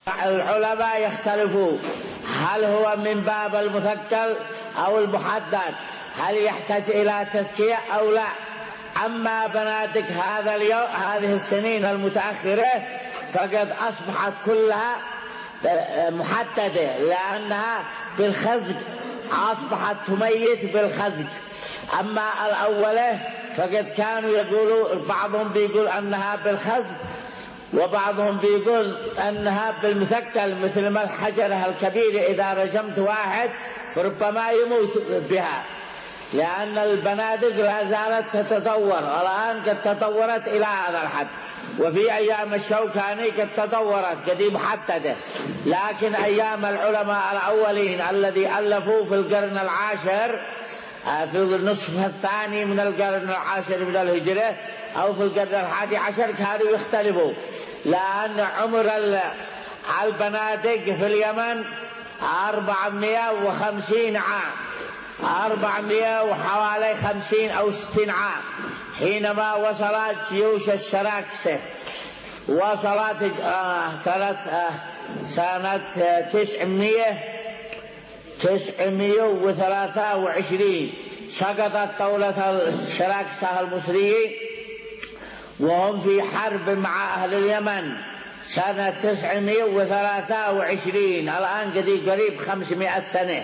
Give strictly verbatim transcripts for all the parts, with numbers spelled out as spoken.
العلماء يختلفوا هل هو من باب المثقل أو المحدد، هل يحتاج إلى تزكية أو لا. أما بنادق هذا اليوم هذه السنين المتأخرة فقد أصبحت كلها محددة، لأنها بالخزق أصبحت تميت بالخزق. أما الأولى فقد كانوا يقولوا بعضهم بيقول أنها بالخزق وبعضهم بيقول أنها بالمثقل، مثل ما الحجرة الكبيرة إذا رجمت واحد فربما يموت بها، لأن البنادق لا زالت تتطور، والآن قد تطورت إلى هذا الحد، وفي أيام الشوكاني قد تطورت قد محددة. لكن أيام العلماء الأولين الذي ألفوا في القرن العاشر في النصف الثاني من القرن العاشر من الهجرة أو في القرن الحادي عشر كانوا يختلفوا، لأن عمر البنادق في اليمن أربعمائة وخمسين عام، أربعمائة وحوالي خمسين أو ستين عام، حينما وصلت جيوش الشراكسة، وصلت آه سنة آه سنة تسعمائة تسعمائة وثلاثة وعشرين سقطت دولة الشراكسة المصريين وهم في حرب مع أهل اليمن سنة تسعمائة وثلاثة وعشرين، الآن قريب خمسمائة سنة.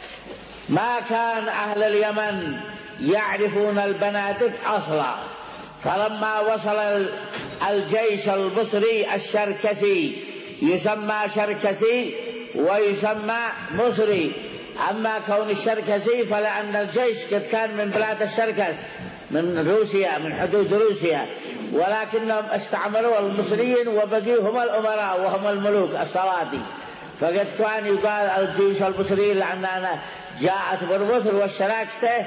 ما كان أهل اليمن يعرفون البنادق أصلا، فلما وصل الجيش المصري الشركسي يسمى شركسي ويسمى مصري. أما كون الشركسي فلأن الجيش قد كان من بلاد الشركس من روسيا، من حدود روسيا، ولكنهم استعملوا المصريين وبقيهم الأمراء وهم الملوك الصوادي، فقد كان يقال الجيوش المصريين لأنها جاءت بالمصر والشراكسة،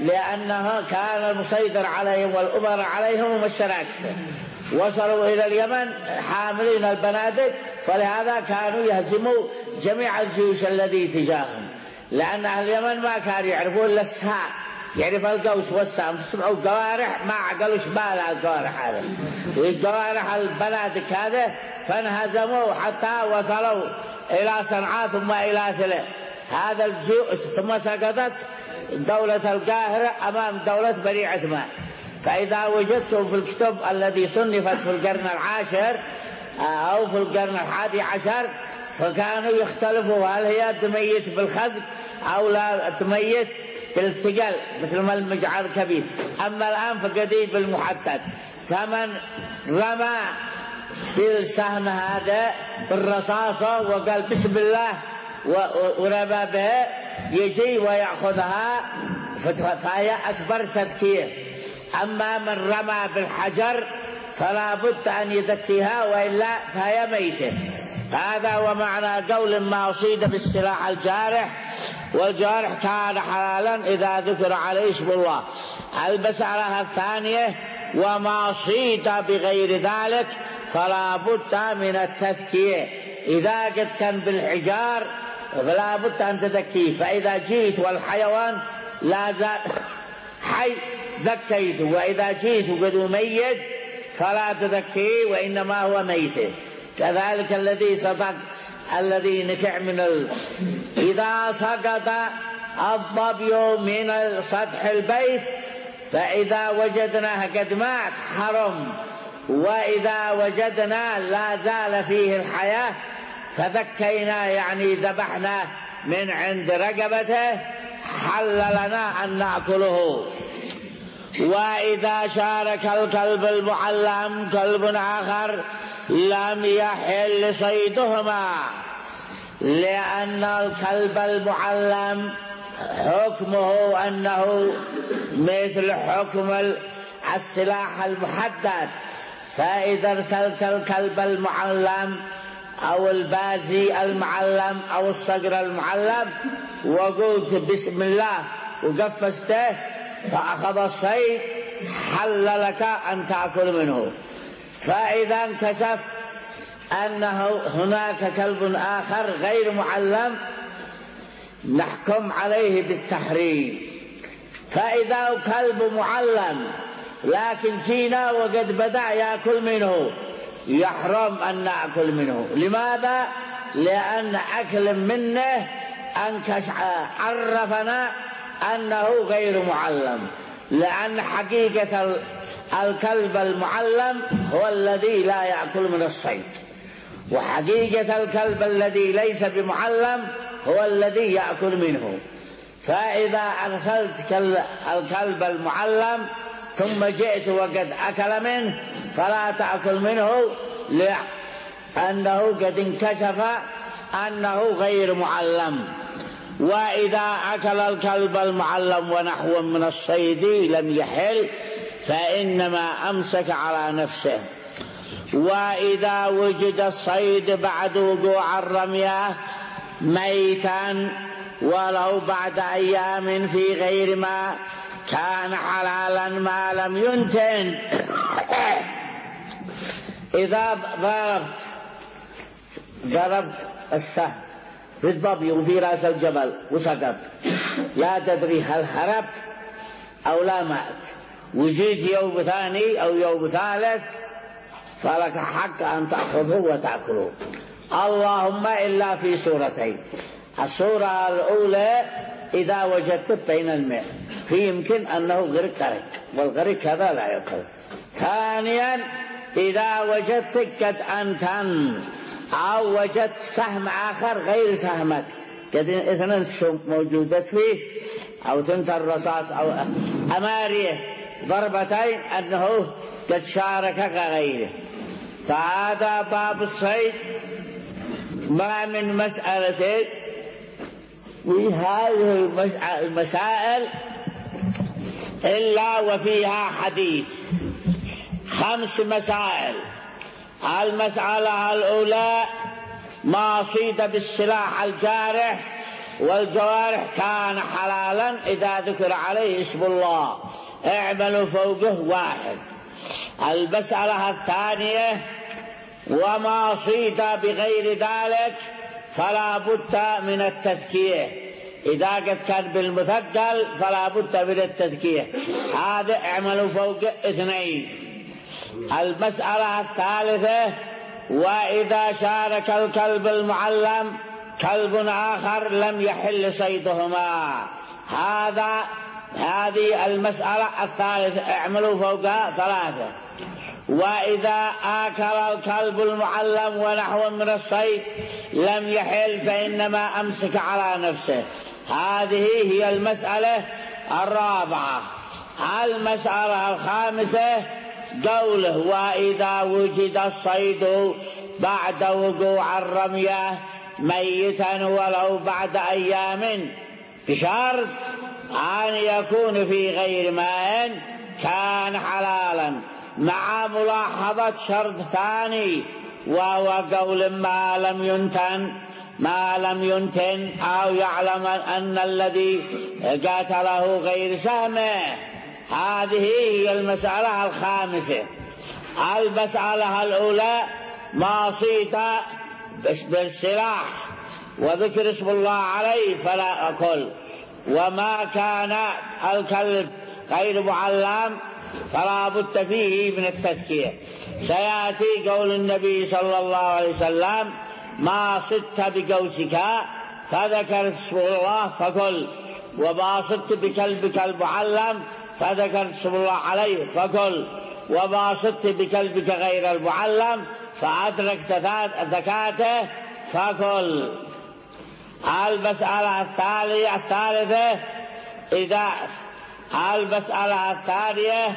لأنها كان المسيطر عليهم والأمراء عليهم هم الشراكسة. وصلوا إلى اليمن حاملين البنادق، فلهذا كانوا يهزموا جميع الجيوش الذي تجاههم، لأن أهل اليمن ما كانوا يعرفون إلا السهام، يعرف القوس والسهم، سمعوا القوارح ما عقلوش بالها القوارح هذا والقوارح البنادق هذا، فانهزموا حتى وصلوا إلى صنعاء ثم إلى ثلة هذا الجيوش، ثم سقطت دولة القاهرة أمام دولة بني عثمان. فإذا وجدتم في الكتب الذي صنفت في القرن العاشر أو في القرن الحادي عشر فكانوا يختلفوا هل هي تميت بالخزق أو لا تميت بالثقل مثل ما المجعر الكبير. أما الآن فقديم بالمحدد، فمن رمى بالسهم هذا بالرصاصة وقال بسم الله ورمى بها يجي ويأخذها فهي أكبر تذكير. أما من رمى بالحجر فلا بد أن يذكيها وإلا فهي ميتة. هذا ومعنى قول ما أصيد بالسلاح الجارح، والجارح كان حلالا إذا ذكر عليه اسم الله. المسألة الثانية وما أصيد بغير ذلك فلا بد من التذكية. إذا قد كان بالحجار فلا بد أن تذكيه، فإذا جيت والحيوان لا زال حي ذكيته، وإذا جيت وقد ميت فلا تذكيه وإنما هو ميت. كذلك الذي صدق الذي نكع من ال... إذا سقط الظبي من سطح البيت فإذا وجدناه قد مات حرم، وإذا وجدنا لا زال فيه الحياة فذكينا يعني ذبحنا من عند رقبته حل لنا أن نأكله. وإذا شارك الكلب المعلم كلب آخر لم يحل صيدهما، لأن الكلب المعلم حكمه أنه مثل حكم السلاح المحدد، فإذا ارسلت الكلب المعلم أو البازي المعلم أو الصقر المعلم وقلت بسم الله وقفزته فأخذ الصيد حل لك أن تأكل منه. فإذا انكشف أنه هناك كلب آخر غير معلم نحكم عليه بالتحريم. فإذا كلب معلم لكن جينا وقد بدأ يأكل منه يحرم أن نأكل منه. لماذا؟ لأن أكل منه أنكش عرفنا أنه غير معلم، لأن حقيقة الكلب المعلم هو الذي لا يأكل من الصيد، وحقيقة الكلب الذي ليس بمعلم هو الذي يأكل منه. فإذا أرسلت الكلب المعلم ثم جئت وقد أكل منه فلا تأكل منه، لأنه قد انكشف أنه غير معلم. وإذا أكل الكلب المعلم ونحو من الصيد لم يحل، فإنما أمسك على نفسه. وإذا وجد الصيد بعد وقوع الرمية ميتا ولو بعد أيام في غير ما كان حلالا ما لم ينتن. إذا ضربت ضربت السهم بالضبي في رأس الجبل وسقط، لا تدري هل هرب أو لا مات، وجيت يوم ثاني أو يوم ثالث فلك حق أن تأخذه وتأكله، اللهم إلا في صورتين. الصورة الأولى إذا وجدت بين الماء في يمكن أنه غرق غرق، والغرق هذا لا يأكل. ثانيا إذا وجدت قد أنتن أو وجدت سهم آخر غير سهمك، قد اثنين موجودة فيه أو ثنت الرصاص أو أماريه ضربتين أنه قد شارك غيره. فهذا باب الصيد ما من مسألة، وهذه المسائل إلا وفيها حديث. خمس مسائل. المسألة الأولى ما صيد بالسلاح الجارح والجوارح كان حلالا إذا ذكر عليه اسم الله، اعملوا فوقه واحد. المسألة الثانية وما صيد بغير ذلك فلا بد من التذكية، إذا قد كان بالمثقل فلا بد من التذكية، هذا اعملوا فوق اثنين. المسألة الثالثة وإذا شارك الكلب المعلم كلب آخر لم يحل صيدهما، هذا هذه المسألة الثالثة اعملوا فوقها ثلاثة. وإذا آكل الكلب المعلم ونحو من الصيد لم يحل فإنما أمسك على نفسه، هذه هي المسألة الرابعة. المسألة الخامسة قوله وإذا وجد الصيد بعد وقوع الرمية ميتا ولو بعد أيام بشرط أن يكون في غير ماء كان حلالا، مع ملاحظة شرط ثاني وهو قول ما لم ينتن ما لم ينتن أو يعلم أن الذي قاتله غير سهمه. هذه هي المسألة الخامسة. المسألة الأولى ما صيد بالسلاح وذكر اسم الله عليه فلا أكل، وما كان الكلب غير معلم فلا بد فيه من التذكير. سيأتي قول النبي صلى الله عليه وسلم ما صدت بقوسك فذكر اسم الله فكل، وما صدت بكلبك المعلم فذكر اسم الله عليه فكل، وما صدت بكلبك غير المعلم فأدركت زكاته فكل. المسألة الثالثة إذا المسألة الثانية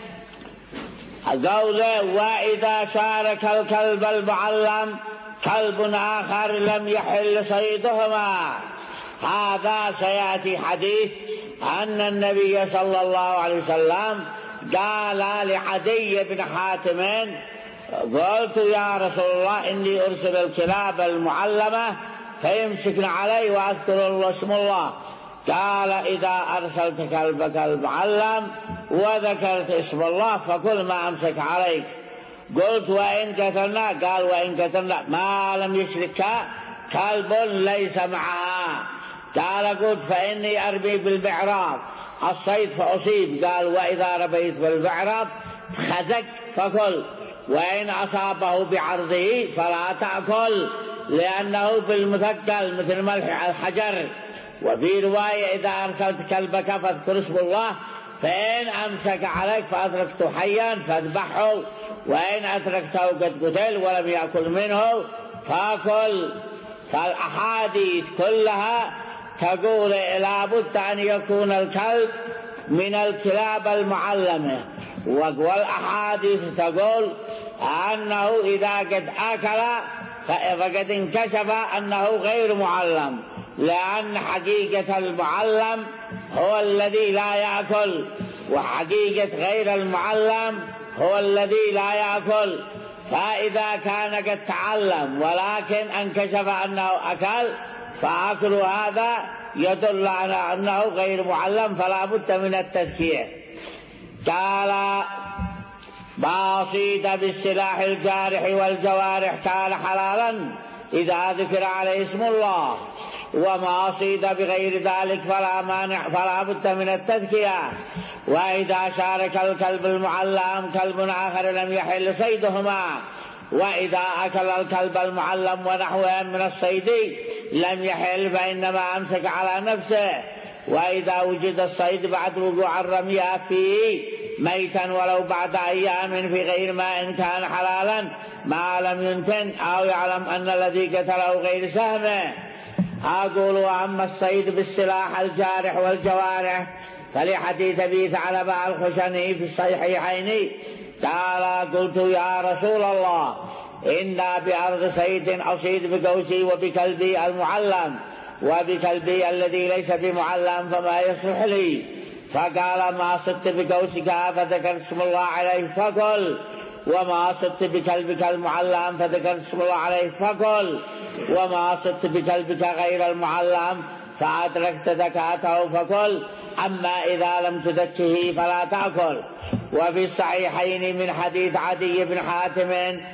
قوله وإذا شارك الكلب المعلم كلب آخر لم يحل صيدهما، هذا سيأتي حديث أن النبي صلى الله عليه وسلم قال لعدي بن حاتم قلت يا رسول الله إني أرسل الكلاب المعلمة فيمسكن علي وأذكر الله اسم الله، قال إذا أرسلت كلبك المعلم وذكرت اسم الله فكل ما أمسك عليك. قلت وإن قتلنا؟ قال وإن قتلنا ما لم يشرك كلب ليس معها. قال قلت فإني أرمي بالبعراض الصيد فأصيب، قال وإذا ربيت بالبعراض خزق فكل، وإن أصابه بعرضه فلا تأكل لأنه بالمثقل مثل ملح الحجر. وفي رواية إذا أرسلت كلبك فاذكر اسم الله، فإن أمسك عليك فأدركته حيا فاذبحه، وإن أدركته قد قتل ولم يأكل منه فأكل. فالأحاديث كلها تقول لا بد أن يكون الكلب من الكلاب المعلمة، والأحاديث تقول أنه إذا قد أكل فقد انكشف أنه غير معلم، لأن حقيقة المعلم هو الذي لا يأكل، وحقيقة غير المعلم هو الذي لا يأكل. فإذا كان قد تعلم ولكن انكشف أنه أكل فأكل هذا يدل على أنه غير معلم، فلا بد من التذكير. قال ما صيد بالسلاح الجارح والجوارح كان حلالا إذا ذكر عليه اسم الله، وما صيد بغير ذلك فلا مانع فلا بد من التذكية. وإذا شارك الكلب المعلم كلب آخر لم يحل صيدهما، وإذا أكل الكلب المعلم ونحوه من الصيد لم يحل فإنما أمسك على نفسه. وإذا وجد الصيد بعد وقوع الرمية فيه ميتا ولو بعد أيام في غير ماء كان حلالا ما لم ينتن أو يعلم أن الذي قتله غير سهمه. أقول وأما الصيد بالسلاح الجارح والجوارح فلحديث أبي ثعلبة الخشني في الصحيحين قال قلت يا رسول الله إنا بأرض صيد أصيد بقوسي وبكلبي المعلم وبكلبي الذي ليس بمعلم فما يصلح لي؟ فقال ما صدت بقوسك فذكرت اسم الله عليه فكل، وما صدت بكلبك المعلم فذكرت اسم الله عليه فكل، وما صدت بكلبك غير المعلم فأدركت زكاته فكل، أما إذا لم تزكه فلا تأكل. وفي الصحيحين من حديث عدي بن حاتم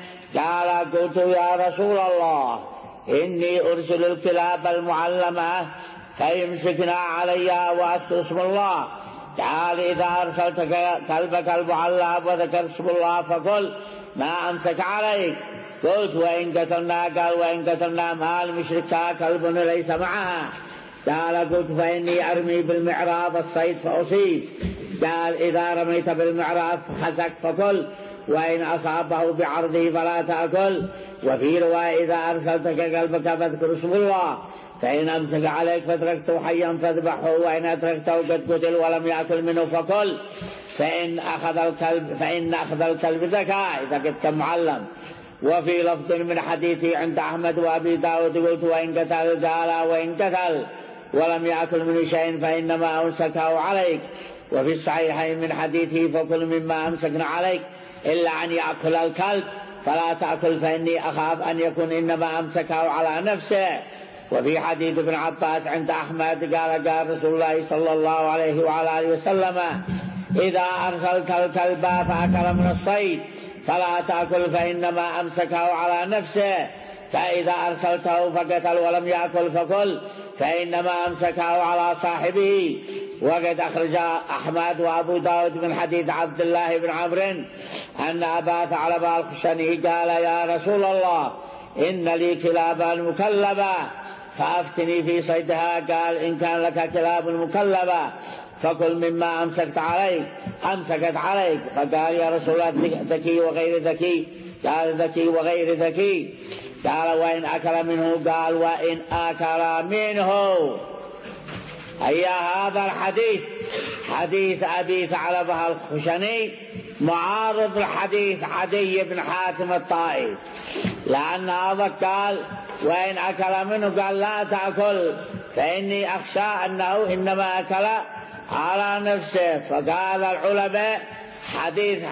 قال قلت يا رسول الله إني أرسل الكلاب المعلمة فيمسكنا عليها وأذكر اسم الله، قال إذا أرسلت كلبك المعلم وذكر اسم الله فقل ما أمسك عليك. قلت وإن قتلنا؟ قال وإن قتلنا مع المشركة كلب ليس معها. قال قلت فإني أرمي بالمعراض الصيد فأصيب. قال إذا رميت بالمعراض فحزك فكل، وإن أصابه بعرضه فلا تأكل. وفي رواية إذا أرسلت كلبك فاذكر اسم الله، فإن أمسك عليك فأدركته حيا فاذبحه، وإن أدركته قد قتل ولم يأكل منه فكل. فإن أخذ الكلب فإن أخذ الكلب ذكاء إذا كنت معلم. وفي لفظ من حديثي عند أحمد وأبي داود قلت وإن قتل قال وإن قتل ولم يأكل منه شيء فإنما أمسكه عليك. وفي الصحيحين من حديثه فكل مما أمسكنا عليك إلا أن يأكل الكلب فلا تأكل فإني أخاف أن يكون إنما أمسكه على نفسه. وفي حديث ابن عباس عند أحمد قال قال رسول الله صلى الله عليه وعلى آله وسلم إذا أرسلت الكلب فأكل من الصيد فلا تأكل فإنما أمسكه على نفسه، فإذا أرسلته فقتل ولم يأكل فكل فإنما أمسكه على صاحبه. وقد أخرج أحمد وأبو داود من حديث عبد الله بن عمرو أن أبا ثعلبة الخشني قال يا رسول الله إن لي كلابا مكلبة فأفتني في صيدها. قال إن كان لك كلاب مكلبة فكل مما أمسكت عليك أمسكت عليك. فقال يا رسول الله ذكي وغير ذكي؟ قال ذكي وغير ذكي. قال وإن أكل منه؟ قال وإن أكل منه. أي هذا الحديث حديث أبي ثعلبة الخشني معارض الحديث عدي بن حاتم الطائي، لأن هذا قال وإن أكل منه قال لا تأكل فإني أخشى أنه إنما أكل على نفسه. فقال العلماء حديث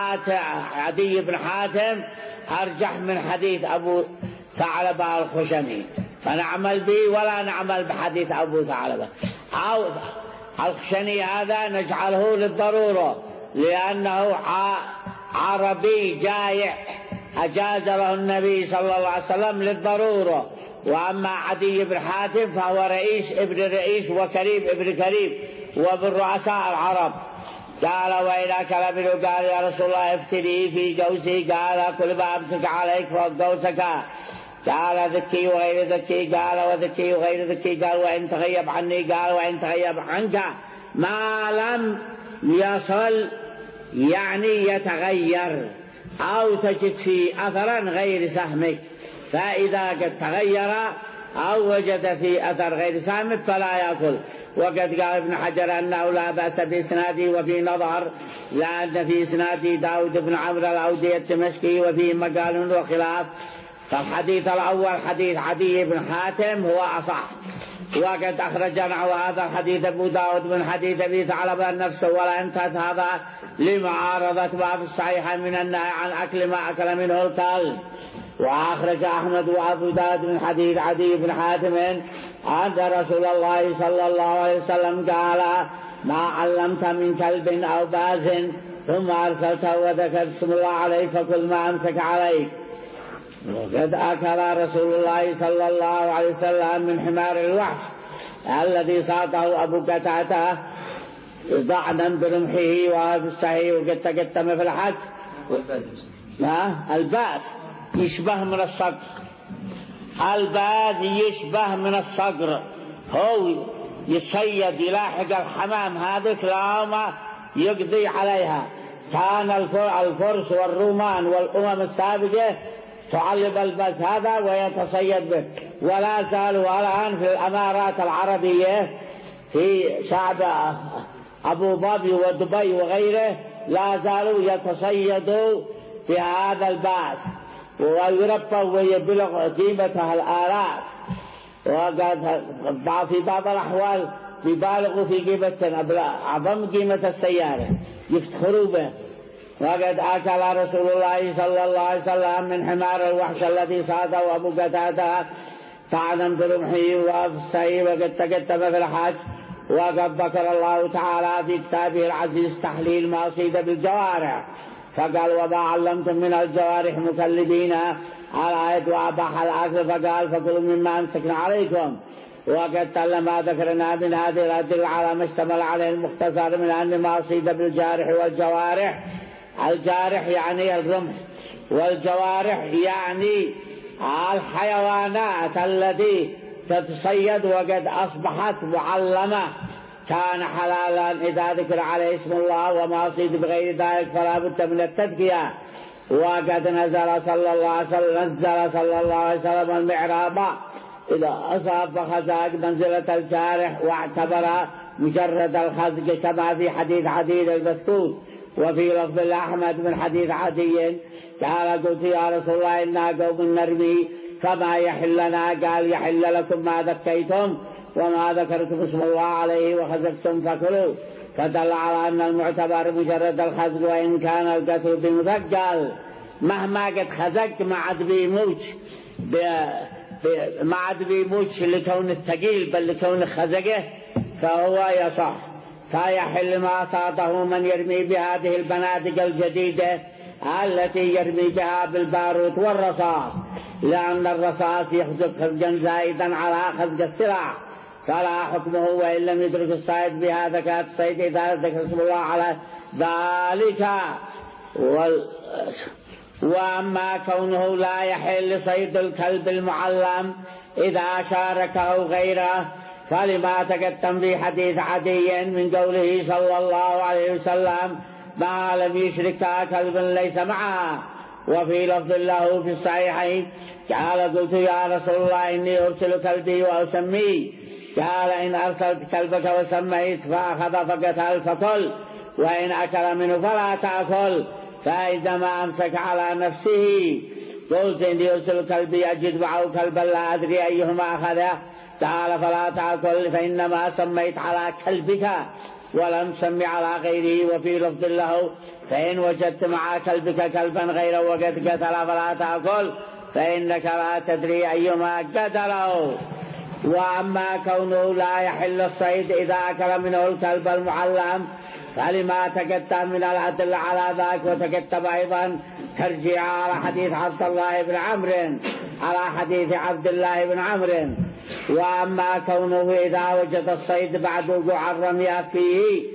عدي بن حاتم أرجح من حديث أبو ثعلبة الخشني، فنعمل به ولا نعمل بحديث أبو ثعلبة. أو الخشني هذا نجعله للضرورة لأنه عربي جائع أجاز له النبي صلى الله عليه وسلم للضرورة. وأما عدي بن حاتم فهو رئيس ابن رئيس وكريم ابن كريم ومن رؤساء العرب، قال وإذا أكل منه قال يا رسول الله افتني في قوسي، قال كل ما أمسك عليك فوق قوسك، قال ذكي وغير ذكي، قال وذكي وغير ذكي، قال وإن تغيب عني، قال وإن تغيب عنك ما لم يصل يعني يتغير أو تجد فيه أثرا غير سهمك، فإذا قد تغير أو وجد فيه أثر غير سهمك فلا يأكل. وقد قال ابن حجر أنه لا بأس بإسناده وفي نظر، لأن في إسناده داود بن عمرو الأودي الدمشقي وفيه مقال وخلاف، فالحديث الأول حديث عدي بن حاتم هو أصح. وقد أخرج نحو هذا الحديث أبو داود من حديث أبي ثعلبة نفسه، ولا انتهت هذا لمعارضة ما في الصحيح من النهي عن أكل ما أكل منه الكلب. وأخرج أحمد وأبو داود من حديث عدي بن حاتم أن رسول الله صلى الله عليه وسلم قال ما علمت من كلب أو باز ثم أرسلته وذكر اسم الله عليه فكل ما أمسك عليك. وقد أكل رسول الله صلى الله عليه وسلم من حمار الوحش الذي صاده أبو قتادة ضعنا برمحه وهذا الصحيح. وقد تقدم في الحج الباس يشبه من الصقر، الباز يشبه من الصقر، هو يصيد يلاحق الحمام هذيك لما يقضي عليها. كان الفرس والرومان والأمم السابقة تعلم الباز هذا ويتصيد به، ولا زالوا الآن في الأمارات العربية في شعب أبو ظبي ودبي وغيره لا زالوا يتصيدوا بهذا الباز ويربى ويبلغ قيمتها الآلاف. وقد في بعض الأحوال يبالغوا في قيمة أعظم قيمة السيارة يفتخروا به. وقد أكل رسول الله صلى الله عليه وسلم من حمار الوحش الذي صاده أبو قتادة طعنا برمحه وأفسه. وقد تقدم في الحج. وقد ذكر الله تعالى في كتابه العزيز تحليل ما صيد بالجوارح، فقال وما علمتم من الجوارح مكلبين على يد وأباح الأكل، فقال فكلوا مما أمسكنا عليكم. وقد تل ما ذكرنا من هذه الأدلة على ما اشتمل عليه المختصر من أن ما صيد بالجارح والجوارح، الجارح يعني الرمح والجوارح يعني الحيوانات التي تتصيد وقد أصبحت معلمة كان حلالا إذا ذكر عليه اسم الله، وما صيد بغير ذلك فلا بد من التذكية. وقد نزل صلى الله عليه وسلم نزل صلى الله عليه وسلم المعراب إذا أصاب فخزق منزلة الجارح، واعتبر مجرد الخزق كما في حديث عدي المسكوت. وفي لفظ الأحمد من حديث عدي قال قلت يا رسول الله إنا قوم نرمي فما يحل لنا؟ قال يحل لكم ما ذكيتم وما ذكرتم اسم الله عليه وخزقتم فكلوا. فدل على أن المعتبر مجرد الخزق، وإن كان القتل بمثقل مهما قد خزق ما عاد بيموت ما عاد بيموت لكون الثقيل بل لكون خزقه فهو يصح. فيحل ما صاده من يرمي بهذه البنادق الجديدة التي يرمي بها بالبارود والرصاص، لأن الرصاص يخزق خزقا زائدا على خزق السلع، فلا حكمه وإن لم يدرك الصيد بهذا كانت الصيد إذا ذكر اسم الله على ذلك. وال... وأما كونه لا يحل صيد الكلب المعلم إذا شاركه غيره فلما تقدم في حديث عدي من قوله صلى الله عليه وسلم ما لم يشرك كلب ليس معه. وفي لفظ له في الصحيحين قال قلت يا رسول الله إني أرسل كلبي وأسميه، قال إن أرسلت كلبك وسميت فأخذ فقتل فكل، وإن أكل منه فلا تأكل، فإنما أمسك على نفسه. قلت إني أرسل كلبي أجد معه كلبا لا أدري أيهما أخذه، قال فلا تأكل فإنما سميت على كلبك ولم سمي على غيره. وفي لفظ له فإن وجدت مع كلبك كلبا غيره وقد قتل فلا تأكل فإنك لا تدري أيهما قتله. وأما كونه لا يحل الصيد إذا أكل منه الكلب المعلم فلما تقدم من الأدلة على ذلك. وتكتب أيضا ترجيع على حديث عبد الله بن عمرو على حديث عبد الله بن عمرو. وأما كونه إذا وجد الصيد بعد وقوع الرمي فيه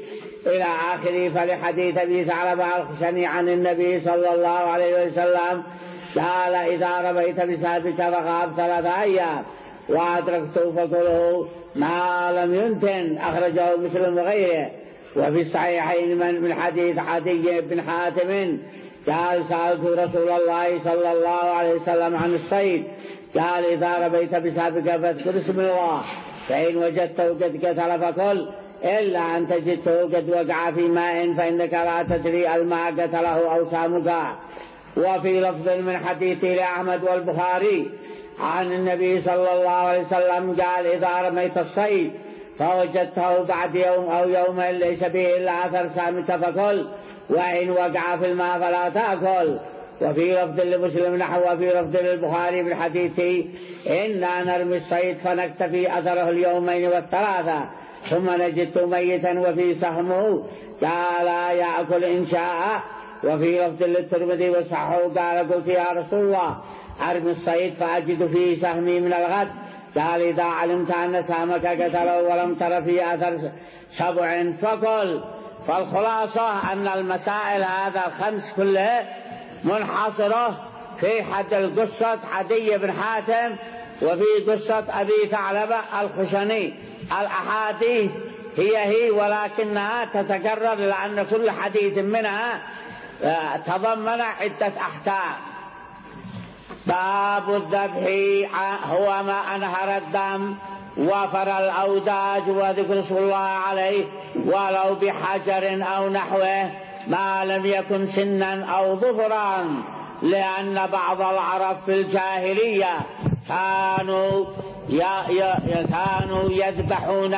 إلى آخره. فلحديث أبي ثعلبة الخشني عن النبي صلى الله عليه وسلم قال إذا رميت بسهمك فغاب ثلاثة أيام وأدركته فكله ما لم ينتن، أخرجه مسلم وغيره. وفي الصحيحين من حديث عدي بن حاتم قال سألت رسول الله صلى الله عليه وسلم عن الصيد قال إذا رميت بسهمك فاذكر اسم الله فإن وجدته قد قتل فكل إلا أن تجده قد وقع في ماء فإنك لا تدري الماء قتله أو سامك. وفي لفظ من حديث لأحمد والبخاري عن النبي صلى الله عليه وسلم قال إذا رميت الصيد فوجدته بعد يوم أو يومين ليس به إلا أثر سامك فكل وإن وقع في الماء فلا تأكل. وفي لفظ لمسلم نحو وفي لفظ للبخاري بالحديث إنا نرمي الصيد فنكتفي أثره اليومين والثلاثة ثم نجده ميتا وفي سهمه قال يأكل إن شاء. وفي لفظ للترمذي وصححه قال قلت يا رسول الله أرمي الصيد فأجد فيه سهمي من الغد قال إذا علمت أن سهمك قتله ولم تر فيه أثر سبع فكل. فالخلاصة أن المسائل هذا الخمس كلها منحصرة في حد القصة عدي بن حاتم وفي قصة أبي ثعلبة الخشني. الأحاديث هي هي ولكنها تتكرر لأن كل حديث منها تضمن عدة أحكام. باب الذبح هو ما أنهر الدم وفر الأوداج وذكر اسم الله عليه ولو بحجر أو نحوه ما لم يكن سنا أو ظفرا، لأن بعض العرب في الجاهلية كانوا كانوا يذبحون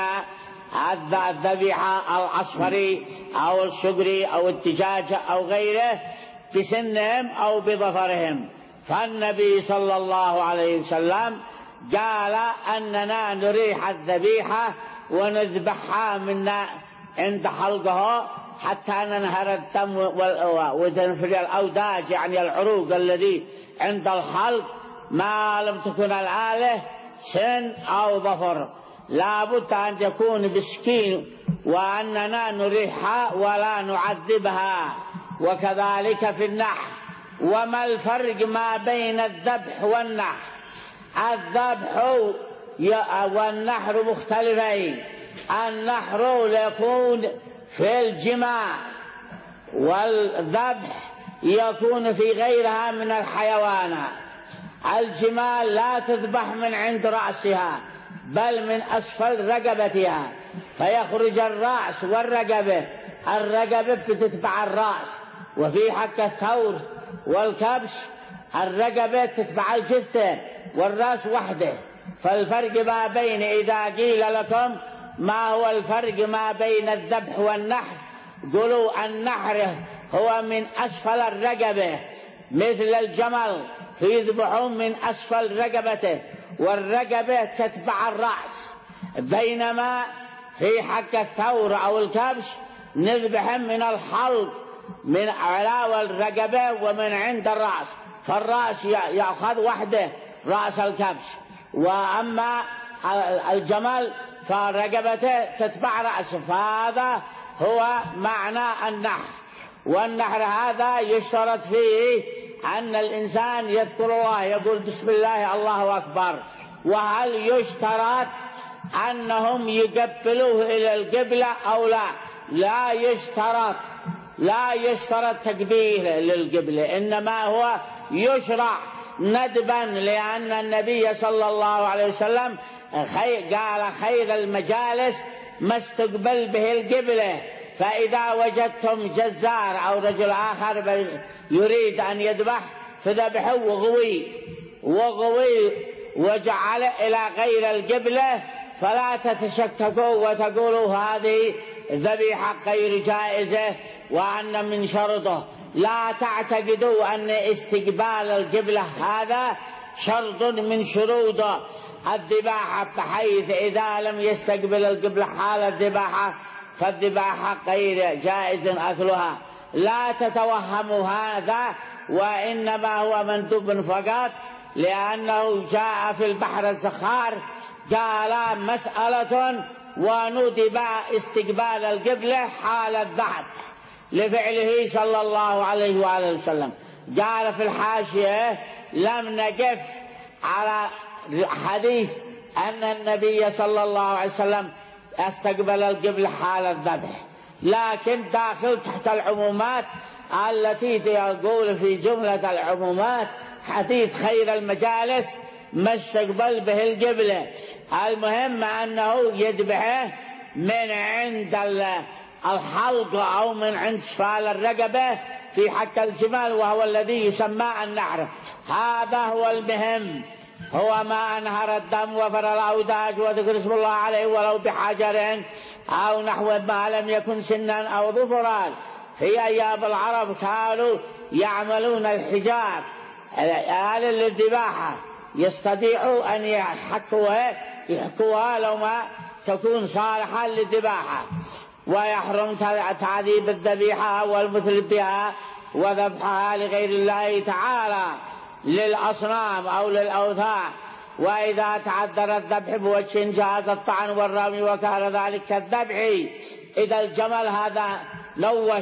الذبيحة العصفري أو الشقري أو الدجاج أو غيره بسنهم أو بظفرهم. فالنبي صلى الله عليه وسلم قال أننا نريح الذبيحة ونذبحها من عند حلقها حتى ننهر الدم وتنفر الأوداج يعني العروق الذي عند الحلق ما لم تكن الآلة سن أو ظفر، لا بد أن تكون بسكين وأننا نريحها ولا نعذبها. وكذلك في النحر. وما الفرق ما بين الذبح والنحر؟ الذبح والنحر مختلفين. النحر يكون في الجماع والذبح يكون في غيرها من الحيوانات. الجمال لا تذبح من عند رأسها بل من أسفل رقبتها فيخرج الرأس والرقبة، الرقبة بتتبع الرأس. وفي حق الثور والكبش الرقبة تتبع الجثة والرأس وحده. فالفرق ما بين إذا قيل لكم ما هو الفرق ما بين الذبح والنحر قولوا النحر هو من أسفل الرقبة مثل الجمل فيذبحون من أسفل رقبته والرقبة تتبع الرأس، بينما في حق الثور أو الكبش نذبحهم من الحلق من علاوة الرقبة ومن عند الرأس، فالرأس يأخذ وحده رأس الكبش، وأما الجمل فرقبته تتبع رأسه. فهذا هو معنى النحر. والنحر هذا يشترط فيه أن الإنسان يذكر الله يقول بسم الله الله أكبر. وهل يشترط أنهم يقبلوه إلى القبلة أو لا؟ لا يشترط لا يشترط تقبيله للقبلة، إنما هو يشرع ندبا، لأن النبي صلى الله عليه وسلم قال خير المجالس ما استقبل به القبلة. فإذا وجدتم جزار أو رجل آخر يريد أن يذبح فذبحه وغوي وغوي وجعل إلى غير القبلة، فلا تتشككوا وتقولوا هذه ذبيحة غير جائزة وأن من شرطه. لا تعتقدوا أن استقبال القبلة هذا شرط من شروط الذباحة، بحيث إذا لم يستقبل القبلة حال الذباحة فالذباحة غير جائز أكلها. لا تتوهموا هذا، وإنما هو مندوب فقط لأنه جاء في البحر الزخار قال مسألة وندب استقبال القبلة حال الذهب لفعله صلى الله عليه وآله وسلم. قال في الحاشية لم نقف على حديث أن النبي صلى الله عليه وسلم استقبل القبلة حال الذبح، لكن داخل تحت العمومات التي تقول في جملة العمومات حديث خير المجالس ما استقبل به القبلة. المهم أنه يذبحه من عند الحلق أو من عند سفال الرقبة في حق الجمال، وهو الذي يسمى النحر. هذا هو المهم، هو ما أنهر الدم وفر الأوداج وذكر اسم الله عليه ولو بحجر أو نحو ما لم يكن سنا أو ظفرا. في أيام العرب كانوا يعملون الحجار آل للذباحة، يستطيعوا أن يحكوها يحكوها لو ما تكون صالحة للذباحة، ويحرم تعذيب الذبيحة والمثل بها وذبحها لغير الله تعالى للأصنام أو للأوثان. وإذا تعذر الذبح بوجه جاز الطعن والرمي، وكان ذلك كالذبح إذا الجمل هذا نوش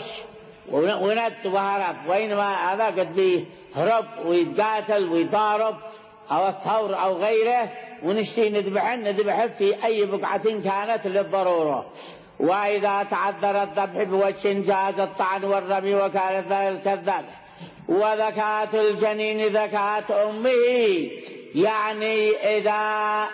وند وهرب، وإنما هذا قد بيهرب ويتقاتل ويضارب أو الثور أو غيره، ونشتي نذبحه نذبحه في أي بقعة كانت للضرورة. وإذا تعذر الذبح بوجه جاز الطعن والرمي، وكان ذلك كالذبح. وذكاة الجنين ذكاة أمه، يعني إذا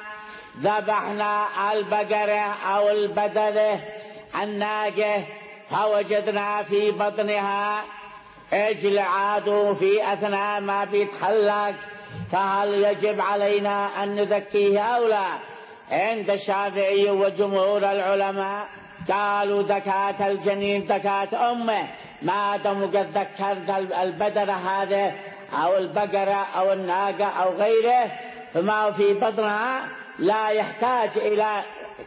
ذبحنا البقرة أو البدنة الناقة فوجدنا في بطنها عجل عادو في أثناء ما بيتخلق، فهل يجب علينا أن نذكيه أو لا؟ عند الشافعي وجمهور العلماء قالوا ذكاة الجنين ذكاة أمه، ما دام قد ذكرت البدنة هذا أو البقرة أو الناقة أو غيره فما في بطنها لا يحتاج إلى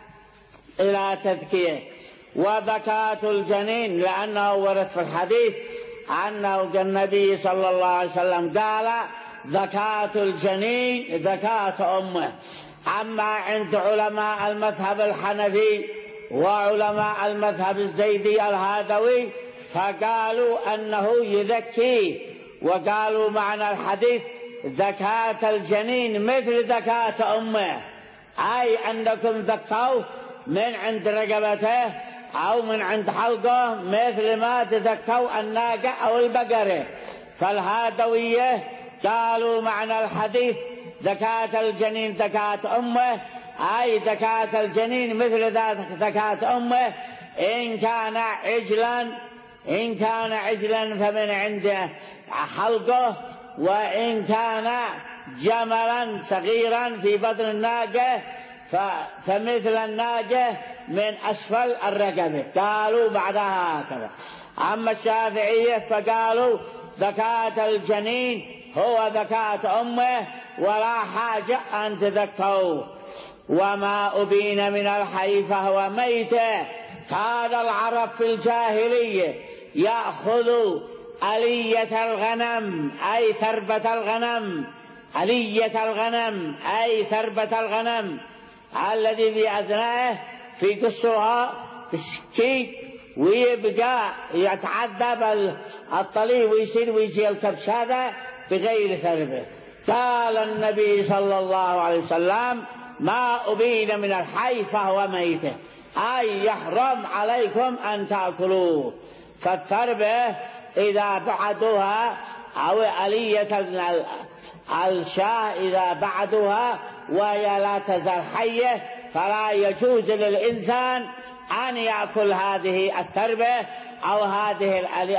إلى تذكير. وذكاة الجنين لأنه ورد في الحديث أنه النبي صلى الله عليه وسلم قال ذكاة الجنين ذكاة أمه. أما عند علماء المذهب الحنفي وعلماء المذهب الزيدي الهادوي فقالوا أنه يذكي، وقالوا معنى الحديث زكاة الجنين مثل زكاة أمه، أي أنكم ذكوا من عند رقبته أو من عند حلقه مثل ما تذكوا الناقة أو البقرة. فالهادوية قالوا معنى الحديث زكاة الجنين زكاة أمه، أي زكاة الجنين مثل زكاة أمه إن كان عجلا إن كان عجلا فمن عند حلقه، وإن كان جملا صغيرا في بطن الناقة فمثل الناقة من أسفل الرقبة. قالوا بعدها هكذا. أما الشافعية فقالوا زكاة الجنين هو زكاة أمه ولا حاجة أن تذكوا. وما أبين من الحي فهو ميتة. كان العرب في الجاهلية يأخذوا ألية الغنم أي تربة الغنم، ألية الغنم أي تربة الغنم الذي في أثناءه في قصها السكين، ويبقى يتعذب الطليب ويصير ويجي الكبش هذا بغير ثربه. قال النبي صلى الله عليه وسلم ما أبين من الحي فهو ميته، أي يحرم عليكم أن تأكلوه. فالثربة إذا بعدوها أو ألية الشاة إذا بعدوها وهي لا تزال حية فلا يجوز للإنسان أن يأكل هذه الثربة أو هذه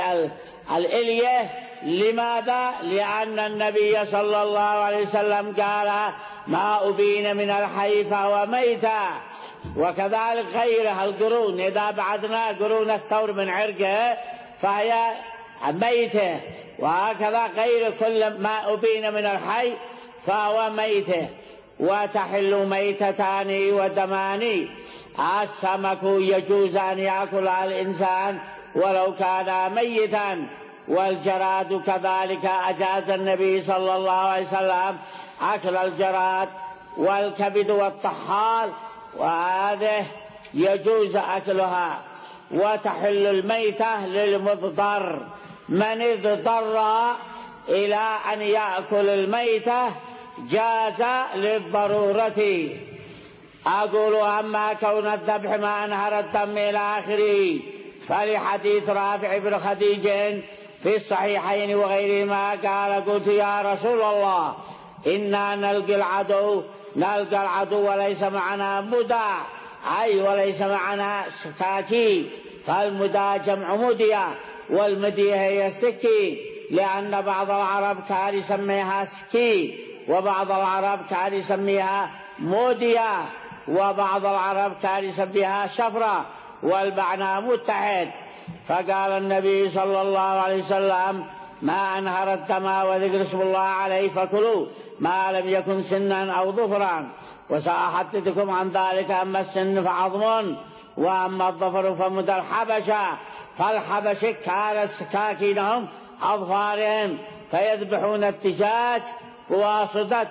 الألية. لماذا؟ لأن النبي صلى الله عليه وسلم قال ما أبين من الحي فهو ميتة. وكذلك غيرها القرون إذا بعدنا قرون الثور من عرقه فهي ميتة، وهكذا غير كل ما أبين من الحي فهو ميتة. وتحل ميتتان ودمان، السمك يجوز أن يأكلها الإنسان ولو كان ميتا، والجراد كذلك أجاز النبي صلى الله عليه وسلم أكل الجراد والكبد والطحال، وهذه يجوز أكلها. وتحل الميتة للمضطر، من اضطر إلى أن يأكل الميتة جاز للضرورة. أقول أما كون الذبح ما أنهر الدم إلى آخره فلحديث رافع بن خديج في الصحيحين وغيرهما قال قلت يا رسول الله إنا نلقى العدو نلقى العدو وليس معنا مدى، أي وليس معنا سكاكي، فالمدى جمع مدية، والمدية هي السكي، لأن بعض العرب كان يسميها سكي وبعض العرب كان يسميها مودية وبعض العرب كان يسميها شفرة، والمعنى متحد. فقال النبي صلى الله عليه وسلم ما أنهر الدم وذكر اسم الله عليه فكلوا ما لم يكن سنا أو ظفرا. وسأحدثكم عن ذلك، أما السن فعظم وأما الظفر فمدى الحبشة، فالحبش كانت سكاكينهم أظفارهم فيذبحون الدجاج بواسطة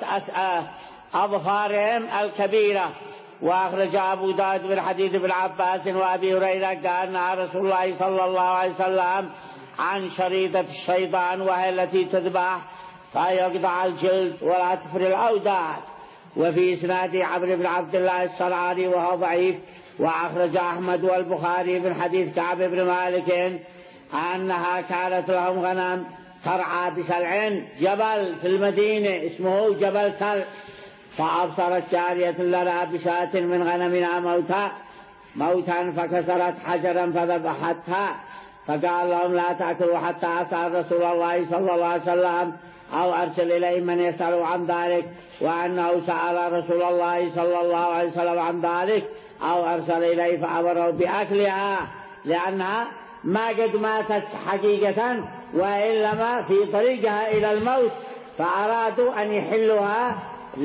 أظفارهم الكبيرة. وأخرج أبو داود من حديث ابن عباس وأبي هريرة قال نهى رسول الله صلى الله عليه وسلم عن شريطة الشيطان وهي التي تذبح فيقطع الجلد ولا تفري الأوداج. وفي إسناد عمرو بن عبد الله الصنعاني وهو ضعيف. وأخرج أحمد والبخاري من حديث كعب بن مالك أنها كانت لهم غنم ترعى بسلع جبل في المدينة اسمه جبل سلع، فأبصرت جارية لنا بشاة من غنمنا موتا موتا فكسرت حجرا فذبحتها، فقال لهم لا تأكلوا حتى أسأل رسول الله صلى الله عليه وسلم أو أرسل إليه من يسأل عن ذلك، وأنه سأل رسول الله صلى الله عليه وسلم عن ذلك أو أرسل إليه فأمره بأكلها، لأنها ما قد ماتت حقيقة وإنما في طريقها إلى الموت، فأرادوا أن يحلوها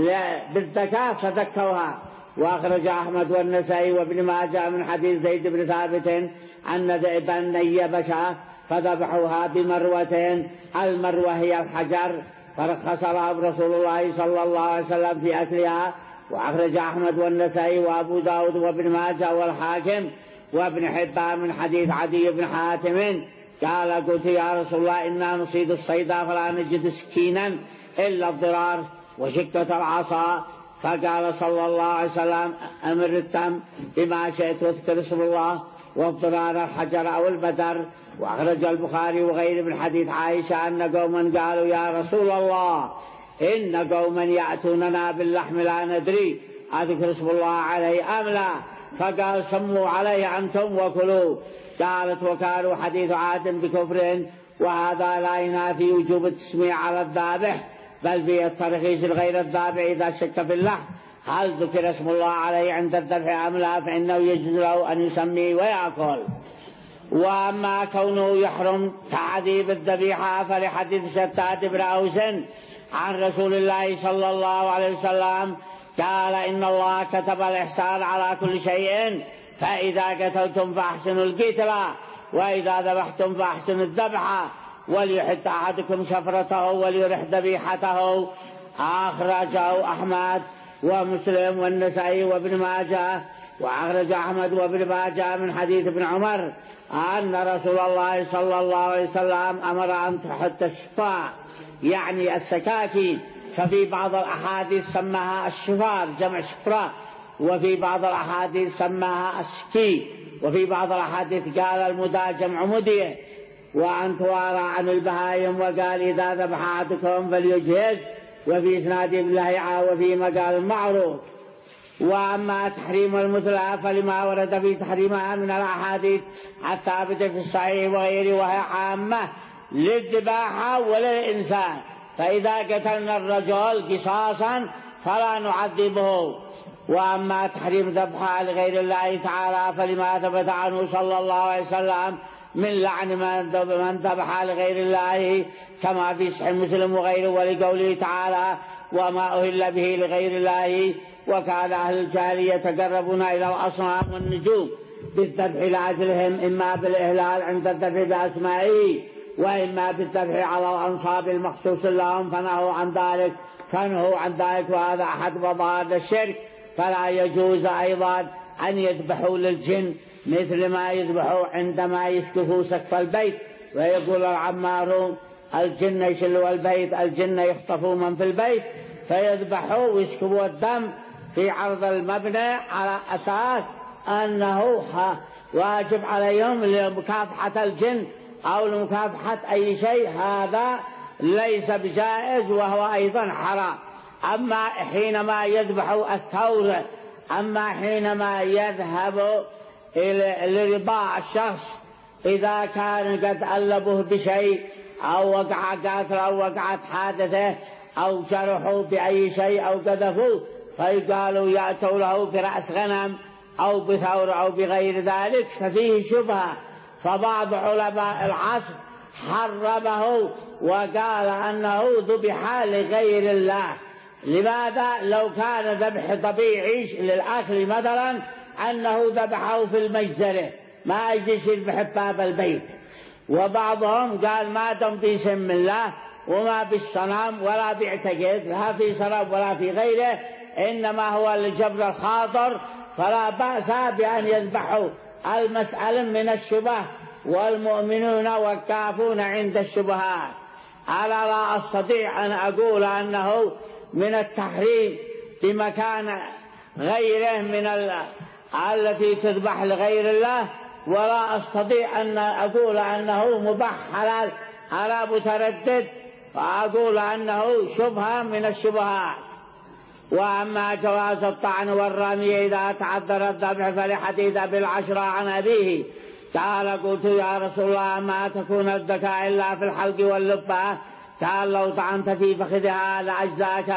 بالذكاء فذكوها. وأخرج أحمد والنسائي وابن ماجه من حديث زيد بن ثابت أن ذئبا نيبشا فذبحوها بمروة، المروة هي الحجر، فرخص لهم رسول الله صلى الله عليه وسلم في أكلها. وأخرج أحمد والنسائي وأبو داود وابن ماجه والحاكم وابن حبان من حديث عدي بن حاتم قال قلت يا رسول الله إنا نصيد الصيد فلا نجد سكينا إلا الضرار وشكة العصا، فقال صلى الله عليه وسلم أمر التم بما شئت واذكر اسم الله والضرار الحجر أو البدر. وأخرج البخاري وغيره من حديث عائشة أن قوما قالوا يا رسول الله إن قوما يأتوننا باللحم لا ندري أذكر اسم الله عليه أم لا، فقال سموا عليه أنتم وكلوا. قالت وكانوا حديث عهد بكفر، وهذا لا ينافي وجوب التسمية على الذابح، بل فيه الترخيص لغير الذابح إذا شك في اللحم هل ذكر اسم الله عليه عند الذبح أم لا، فإنه يجوز له أن يسميه ويأكل. وأما كونه يحرم تعذيب الذبيحة فلحديث شتات بن أوس عن رسول الله صلى الله عليه وسلم قال إن الله كتب الإحسان على كل شيء، فإذا قتلتم فأحسنوا القتلى وإذا ذبحتم فأحسنوا الذبح وليحد أحدكم شفرته وليرح ذبيحته. أخرجه أحمد ومسلم والنسائي وابن ماجه. وأخرج أحمد وابن ماجه من حديث ابن عمر أن رسول الله صلى الله عليه وسلم أمر أن تحط الشفاء يعني السكاكين، ففي بعض الأحاديث سماها الشفار جمع شفرة، وفي بعض الأحاديث سماها السكي، وفي بعض الأحاديث قال المدى جمع مدية. وأن توارى عن البهائم وقال إذا ذبح أحدكم فليجهز، وفي إسناد اللهيعة وفي مقال المعروف. وأما تحريم المثلى فلما ورد في تحريمها من الأحاديث الثابتة في الصحيح وغيره، وهي عامة للذباحة وللإنسان، فإذا قتلنا الرجل قصاصا فلا نعذبه. وأما تحريم ذبحها لغير الله تعالى فلما ثبت عنه صلى الله عليه وسلم من لعن من ذبح لغير الله كما في صحيح مسلم وغيره، ولقوله تعالى وما أهل به لغير الله، وكان أهل الجاهلية يتقربون إلى الأصنام والنجوم بالذبح لأجلهم، إما بالإهلال عند الذبح بأسمائه وإما بالذبح على الأنصاب المخصوص لهم فنهوا عن ذلك فنهوا عن ذلك، وهذا أحد مضار الشرك. فلا يجوز أيضا أن يذبحوا للجن مثل ما يذبحوا عندما يسكفوا سقف البيت، ويقول العمارون الجن يشلوا البيت، الجن يخطفوا من في البيت، فيذبحوا ويسكبوا الدم في عرض المبنى على أساس أنه واجب عليهم لمكافحة الجن أو لمكافحة أي شيء. هذا ليس بجائز وهو أيضا حرام. أما حينما يذبحوا الثور، أما حينما يذهب لرضاع الشخص إذا كان قد ألبه بشيء أو وقع قاتل أو وقعت حادثة أو جرحوا بأي شيء أو قذفوا، فيقالوا يأتوا له برأس غنم أو بثور أو بغير ذلك، ففيه شبهة. فبعض علماء العصر حرمه وقال أنه ذبح لغير الله. لماذا؟ لو كان ذبح طبيعي للأكل مثلا أنه ذبحه في المجزرة ما يجيش يذبح باب البيت. وبعضهم قال ما دم في سم الله وما بالصنم ولا بيعتقد لا في صنم ولا في غيره، إنما هو لجبر الخاطر، فلا بأس بأن يذبحوا. المسألة من الشبه، والمؤمنون والكافون عند الشبهات. ألا لا أستطيع أن أقول أنه من التحريم بمكان غيره من التي تذبح لغير الله، ولا أستطيع أن أقول أنه مباح حلال. أنا متردد وأقول أنه شبهة من الشبهات. وأما جواز الطعن والرمي إذا تعذر الذبح فلحديث بالعشرة عن أبيه قال قلت يا رسول الله ما تكون الزكاة إلا في الحلق واللبة؟ قال لو طعنت في فخذها لأجزاك.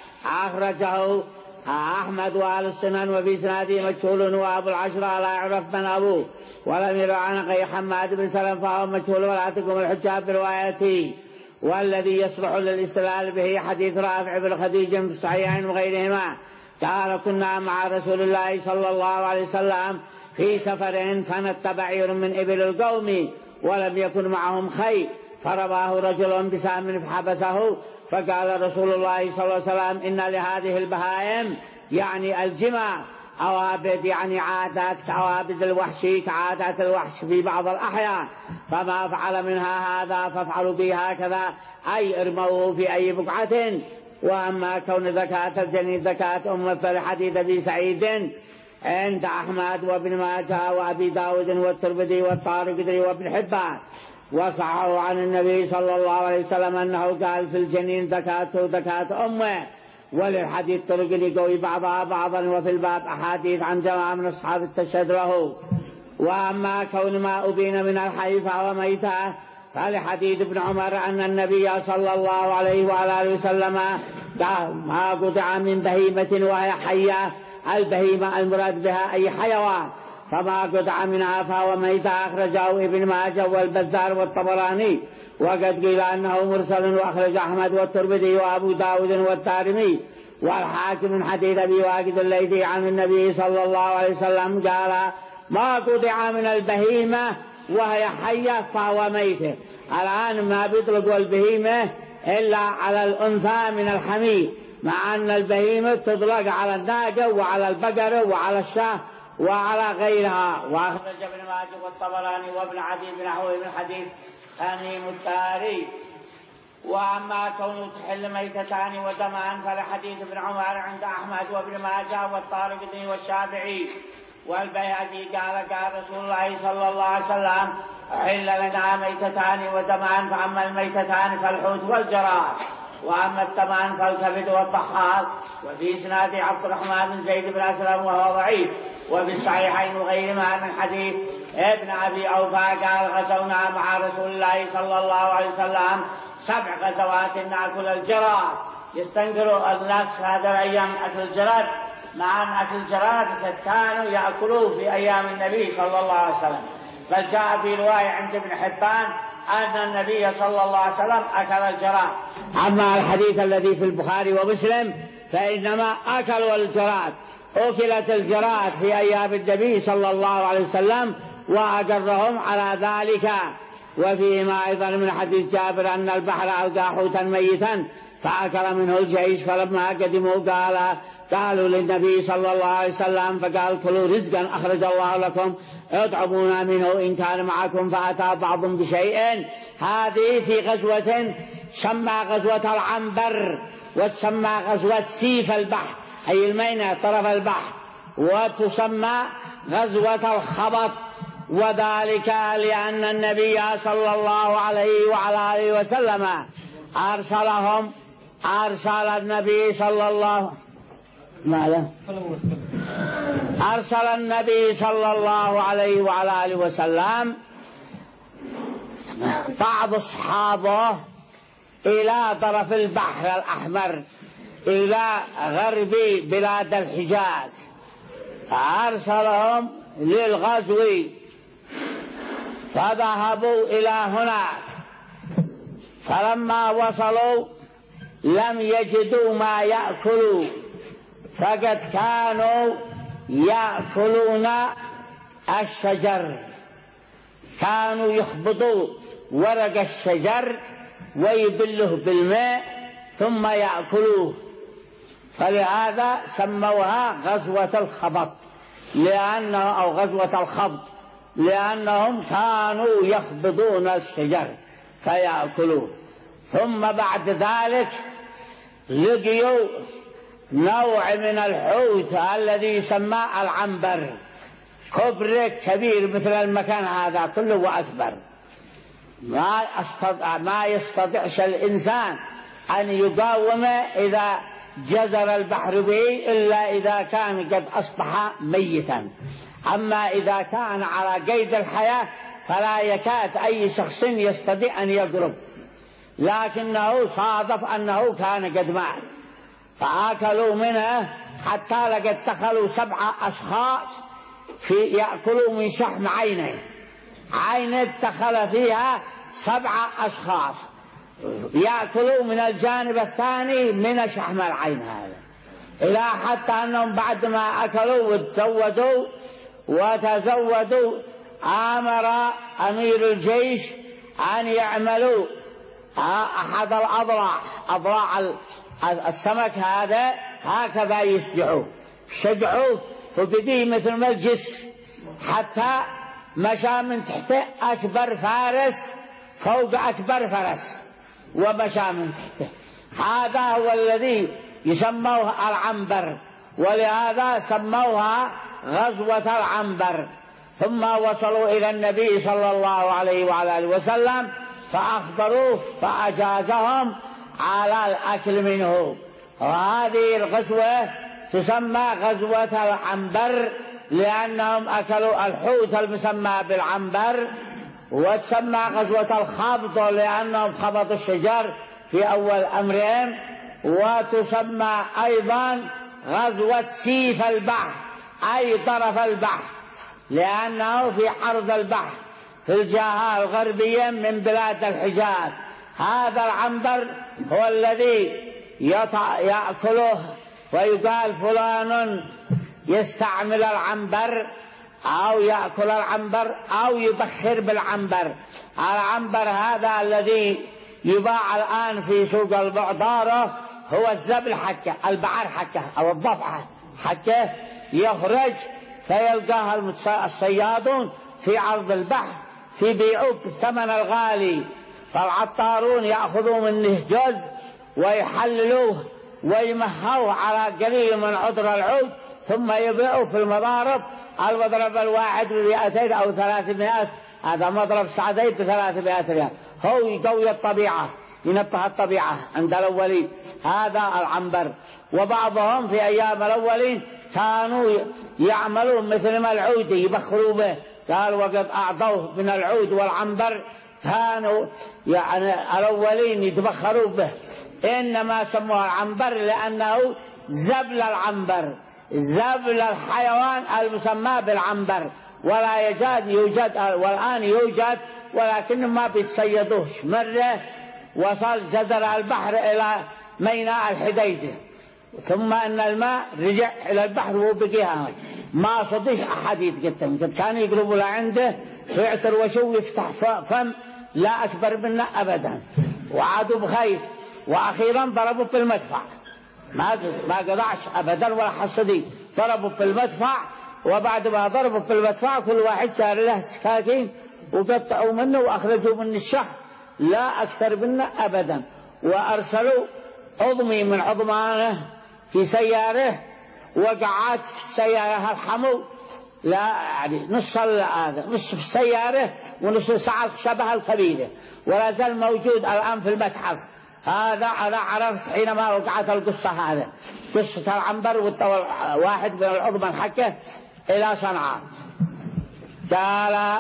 أخرجه أحمد وأهل السنن وفي سناده مجهول وأبو العشرة لا يعرف من أبوه، ولم يرى عن غير حماد بن سلم فهو مجهول ولا تقوم الحجة بروايته. والذي يصلح للاستدلال به حديث رافع بن خديج في الصحيحين وغيرهما قال كنا مع رسول الله صلى الله عليه وسلم في سفر فنت بعير من إبل القوم ولم يكن معهم خيل، فرماه رجل بسهم فحبسه، فقال رسول الله صلى الله عليه وسلم إن لهذه البهائم يعني الجمع عوابد يعني عادات كعوابد الوحش كعادات الوحش في بعض الأحيان، فما فعل منها هذا فافعلوا به هكذا، أي ارموه في أي بقعة. وأما كون زكاة الجنين زكاة أم فالحديث أبي سعيد عند أحمد وابن ماجه وأبي داود والترمذي والطارقطي وابن حبان، وصححه عن النبي صلى الله عليه وسلم أنه قال في الجنين زكاته زكاة أمه. وللحديث طرق يقوي بعضها بعضا، وفي الباب أحاديث عن جماعة من أصحاب تشهد له. وأما كون ما أبين من الحي فهو ميتة فلحديث ابن عمر أن النبي صلى الله عليه وآله وسلم قال ما قطع من بهيمة وهي حية، البهيمة المراد بها أي حيوان، فما قطع منها فهو ميتة. أخرجه ابن ماجه والبزار والطبراني، وقد قيل أنه مرسل، وأخرج أحمد والترمذي وأبو داود والدارمي والحاكم من حديث أبي واقد الليثي عن النبي صلى الله عليه وسلم قال ما قطع من البهيمة وهي حية فهو ميت. الآن ما بيطلقوا البهيمة إلا على الأنثى من الحمير، مع أن البهيمة تطلق على الناقة وعلى البقرة وعلى الشاة وعلى غيرها. وأخرج ابن ماجه والطبراني وابن عدي بنحوه من حديث تميم الداري. وأما كون تحل ميتتان ودمان فلحديث ابن عمر عند أحمد وابن ماجه والطارقطي والشافعي والبيهقي قال قال رسول الله صلى الله عليه وسلم أحل لنا ميتتان ودمان، فأما الميتتان فالحوت والجراد، وأما التمان فالكبد والطحال. وفي إسناد عبد الرحمن بن زيد بن أسلم وهو ضعيف. وفي الصحيحين وغيرهما من حديث ابن أبي أوفى قال غزونا مع رسول الله صلى الله عليه وسلم سبع غزوات نأكل الجراد. يستنكروا الناس هذا الأيام أكل الجراد، مع أن أكل الجراد كانوا يأكلوه في أيام النبي صلى الله عليه وسلم، بل جاء في رواية عند ابن حبان أن النبي صلى الله عليه وسلم أكل الجراد. أما الحديث الذي في البخاري ومسلم فإنما أكلوا الجراد، أكلت الجراد في أيام النبي صلى الله عليه وسلم وأقرهم على ذلك. وفيهما أيضا من حديث جابر أن البحر ألقى حوتا ميتا فأكل منه الجيش، فلما قدموا قال قالوا للنبي صلى الله عليه وسلم فقال كلوا رزقا أخرج الله لكم اطعمونا منه إن كان معكم، فأتى بعضهم بشيء. هذه في غزوة سمى غزوة العنبر، وتسمى غزوة سيف البحر أي الميناء طرف البحر، وتسمى غزوة الخبط، وذلك لأن النبي صلى الله عليه وعلى آله وسلم أرسلهم أرسل النبي صلى الله ماذا أرسل النبي صلى الله عليه وعلى آله وسلم بعض أصحابه إلى طرف البحر الأحمر إلى غرب بلاد الحجاز، أرسلهم للغزو، فذهبوا إلى هناك، فلما وصلوا لم يجدوا ما يأكلوا، فقد كانوا يأكلون الشجر، كانوا يخبطوا ورق الشجر ويبلوه بالماء ثم يأكلوه، فلهذا سموها غزوة الخبط لأنه أو غزوة الخبط لأنهم كانوا يخبطون الشجر فيأكلوه. ثم بعد ذلك لقيوا نوع من الحوت الذي يسمى العنبر، كبر كبير مثل المكان هذا كله وأكبر، ما استطاع ما يستطيعش الإنسان أن يقاومه إذا جزر البحر به إلا إذا كان قد أصبح ميتا، أما إذا كان على قيد الحياة فلا يكاد أي شخص يستطيع أن يقرب، لكنه صادف أنه كان قد مات، فآكلوا منه حتى لقد دخلوا سبعة أشخاص في يأكلوا من شحم عينه، عين دخل فيها سبعة أشخاص يأكلوا من الجانب الثاني من شحم العين هذا، إلى حتى أنهم بعد ما أكلوا وتزودوا وتزودوا أمر أمير الجيش أن يعملوا أحد الأضلاع أضلاع السمك هذا هكذا يشجعوه شجعوه فبديه مثل ما الجسر، حتى مشى من تحته أكبر فارس فوق أكبر فرس ومشى من تحته، هذا هو الذي يسموه العنبر، ولهذا سموها غزوة العنبر. ثم وصلوا إلى النبي صلى الله عليه وعلى آله وسلم فأخبروه فأجازهم على الأكل منه، وهذه الغزوة تسمى غزوة العنبر لأنهم أكلوا الحوت المسمى بالعنبر، وتسمى غزوة الخبط لأنهم خبطوا الشجر في أول أمرهم، وتسمى أيضا غزوة سيف البحر أي طرف البحر لأنه في عرض البحر في الجهة الغربية من بلاد الحجاز. هذا العنبر هو الذي يأكله، ويقال فلان يستعمل العنبر أو يأكل العنبر أو يبخر بالعنبر. العنبر هذا الذي يباع الآن في سوق البعضارة هو الزبل حكه، البعر حكه أو الضفعة حكه، يخرج فيلقاها الصيادون في عرض البحر في بيعوه بالثمن الغالي، فالعطارون يأخذوا منه جزء ويحللوه ويمهوه على قليل من عذر العود ثم يبيعوا في المضارب، المضرب الواحد بمئتين أو ثلاثمائة، هذا مضرب سعدين بثلاثمائة ريال، هو يقوي الطبيعة ينبه الطبيعة عند الأولين. هذا العنبر. وبعضهم في أيام الأولين كانوا يعملون مثل ما العود يبخروا به، قال وقد أعطوه من العود والعنبر كانوا يعني الأولين يتبخروا به، إنما سموه العنبر لأنه زبل العنبر، زبل الحيوان المسمى بالعنبر، ولا يزال يوجد والآن يوجد ولكن ما بيتصيدوش. مرة وصل جدر البحر إلى ميناء الحديدة، ثم أن الماء رجع إلى البحر وبقي هناك، ما صديش أحد يتقدم، قد كان يقربوا لعنده ويعثر وشو يفتح فم لا أكبر منا أبدا، وعادوا بخيف، وأخيرا ضربوا بالمدفع، ما ما قطعش أبدا ولا حصدي، ضربوا بالمدفع، وبعد ما ضربوا بالمدفع كل واحد صار له سكاكين وقطعوا منه وأخرجوا من الشخص، لا أكثر منا أبدا. وأرسلوا عظمي من عظمانه في سياره، وقعات في السيارة الحمو، لا يعني نص هذا نص في السيارة ونص ساعة شبه الكبيرة، ولا زال موجود الآن في المتحف. هذا أنا عرفت حينما وقعت القصة، هذا قصة العنبر واحد من العظمى حكه إلى صنعاء. قال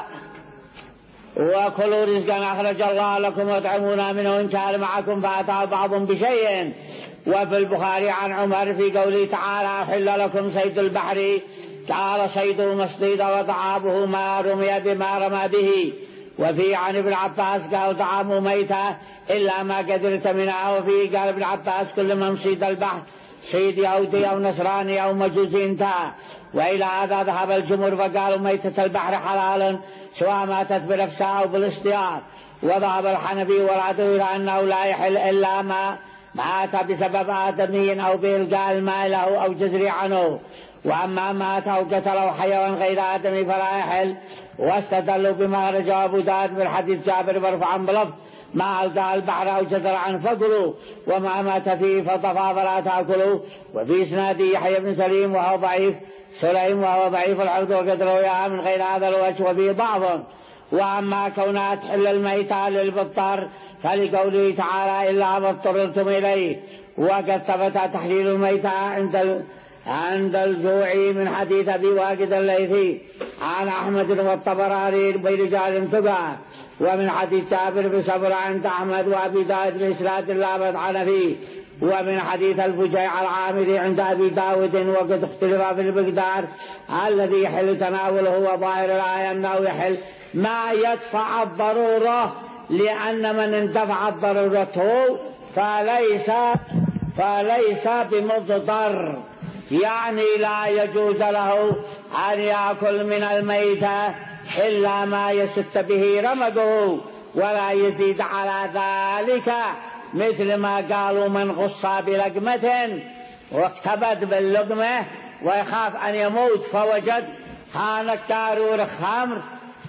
وكلوا رزقا أخرج الله لكم وادعمونا منه إن كان معكم، فأتى بعضهم بشيء. وفي البخاري عن عمر في قوله تعالى أحل لكم صيد البحر، قال صيده مصيد وطعامه ما رمي بما رمى به. وفي عن ابن عباس قال طعامه ميتة إلا ما قدرت منها. وفي قال ابن عباس كل من صيد البحر صيد يهودي أو نصراني أو مجوسي انتهى. وإلى هذا ذهب الجمهور فقالوا ميتة البحر حلال سواء ماتت بنفسها أو بالاصطياد. وذهب الحنفي ورأته إلى أنه لا يحل إلا ما مات بسبب آدمي أو بإلقاء الماء له أو جزري عنه. وأما مات أو قتله حيوان غير آدمي فلا يحل. واستدلوا بما رجع أبو داود بالحديث جابر مرفوعا بلفظ ما ألقى البحر أو جزر عنه فكلوا، وما مات فيه فطفى فلا تأكلوا. وفي إسناده يحيى بن سليم وهو ضعيف، سليم وهو ضعيف العبد وقد رويها من غير هذا الوجه وفيه ضعف. وأما كونها تحل الميتة للمضطر فلقوله تعالى إلا ما اضطررتم إليه. وقد ثبت تحليل الميتة عند عند الجوعي من حديث أبي واقد الليثي عن أحمد والطبراني برجال ثقة، ومن حديث جابر بن سمرة عند أحمد وأبي داود بإسناد لا مطعن فيه. ومن حديث الفجيع العامري عند أبي داود وقد اختلف في المقدار الذي يحل تناوله. وظاهر الآية أنه يحل ما يدفع الضرورة، لأن من اندفعت ضرورته فليس فليس بمضطر، يعني لا يجوز له أن يأكل من الميتة إلا ما يست به رمده ولا يزيد على ذلك، مثل ما قالوا من غص بلقمة واقتبد باللقمة ويخاف أن يموت فوجد هانك كارور خمر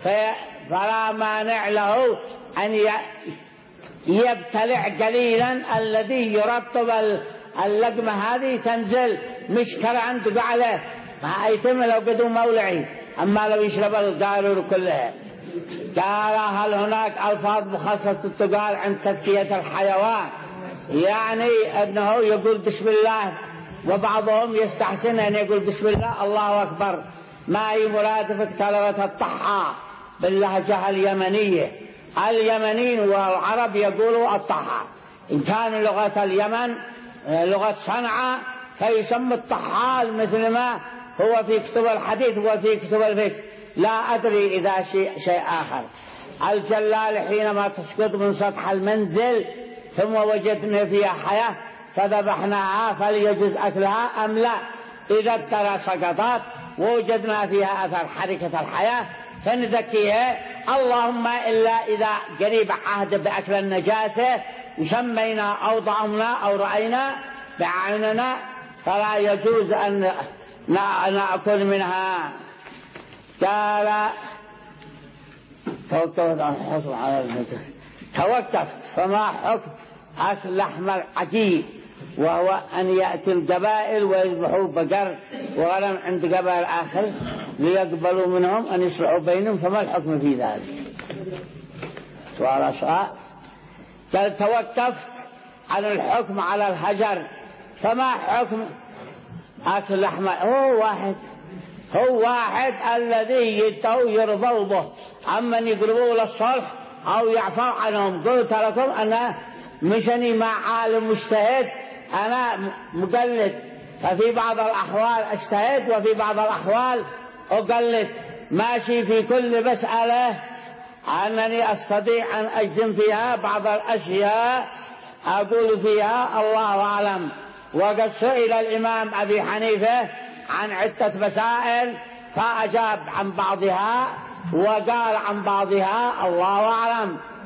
فلا مانع له أن يبتلع قليلا الذي يرطب اللقمة هذه تنزل مشكلة عنده عليه ما يتم لو قدوا مولعي، أما لو يشرب القارور كلها. قال هل هناك ألفاظ مخصصة تقال عند تذكية الحيوان؟ يعني أنه يقول بسم الله، وبعضهم يستحسن أن يقول بسم الله الله أكبر، ما هي مرادفة كلمة الطحا باللهجة اليمنية. اليمنيين والعرب يقولوا الطحا، إن كان لغة اليمن لغة صنعاء فيسمى الطحال مثل ما هو في كتب الحديث وفي كتب الفقه، لا أدري إذا شيء, شيء آخر. الجلال حينما تسقط من سطح المنزل ثم وجدنا فيها حياة فذبحناها فليجوز أكلها أم لا؟ إذا ترى سقطت ووجدنا فيها أثر حركة الحياة فنذكيها، اللهم إلا إذا قريب عهد بأكل النجاسة وسمينا أو ضعمنا أو رأينا بعيننا فلا يجوز أن نأكل منها. قال توقفت عن الحكم على الميتة، توقفت فما حكم أكل لحم العجيب، وهو أن يأتي القبائل ويذبحوا بقر وغنم عند قبائل آخر ليقبلوا منهم أن يصلحوا بينهم، فما الحكم في ذلك؟ سؤال سؤال. قال توقفت عن الحكم على الهجر، فما حكم أكل لحم؟ هو واحد هو واحد الذي يدعوا يرضوا به، أما يقربوا للصلح أو يعفوا عنهم. قلت لكم أنا مشني مع عالم مجتهد، أنا مقلد، ففي بعض الأحوال أجتهد وفي بعض الأحوال أقلد، ماشي في كل مسألة أنني أستطيع أن أجزم فيها، بعض الأشياء أقول فيها الله أعلم. وقد سئل الإمام أبي حنيفة عن عدة مسائل فأجاب عن بعضها وقال عن بعضها الله أعلم.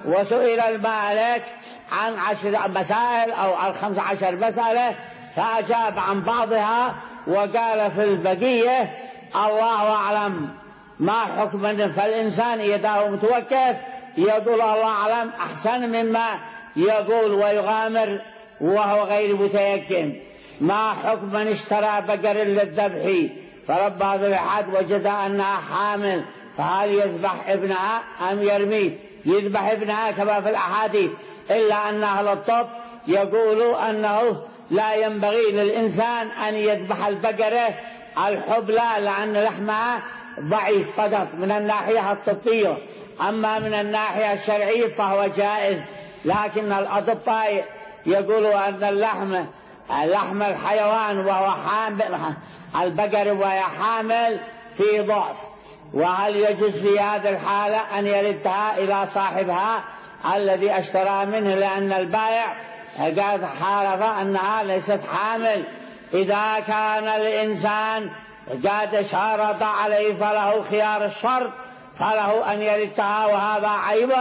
وسئل المالك عن عشر مسائل أو عن خمس عشر مسألة فأجاب عن بعضها وقال في البقية الله أعلم ما حكم. فالإنسان يداه متوكف يقول الله أعلم أحسن مما يقول ويغامر وهو غير متيقن. ما حكم من اشترى بقر للذبح فربى ذبحت وجد أنها حامل فهل يذبح ابنها أم يرميه؟ يذبح ابنها كما في الأحاديث، إلا أن أهل الطب يقولوا أنه لا ينبغي للإنسان أن يذبح البقرة الحبلى لأن لحمها ضعيف فقط من الناحية الطبية، أما من الناحية الشرعية فهو جائز. لكن الأطباء يقولوا أن اللحم لحم الحيوان وهو حامل البقر وهي حامل في ضعف، وهل يجوز في هذه الحالة أن يردها إلى صاحبها الذي اشترى منه لأن البائع قد حارف أنها ليست حامل؟ إذا كان الإنسان قد شرط عليه فله خيار الشرط فله أن يردها، وهذا عيب.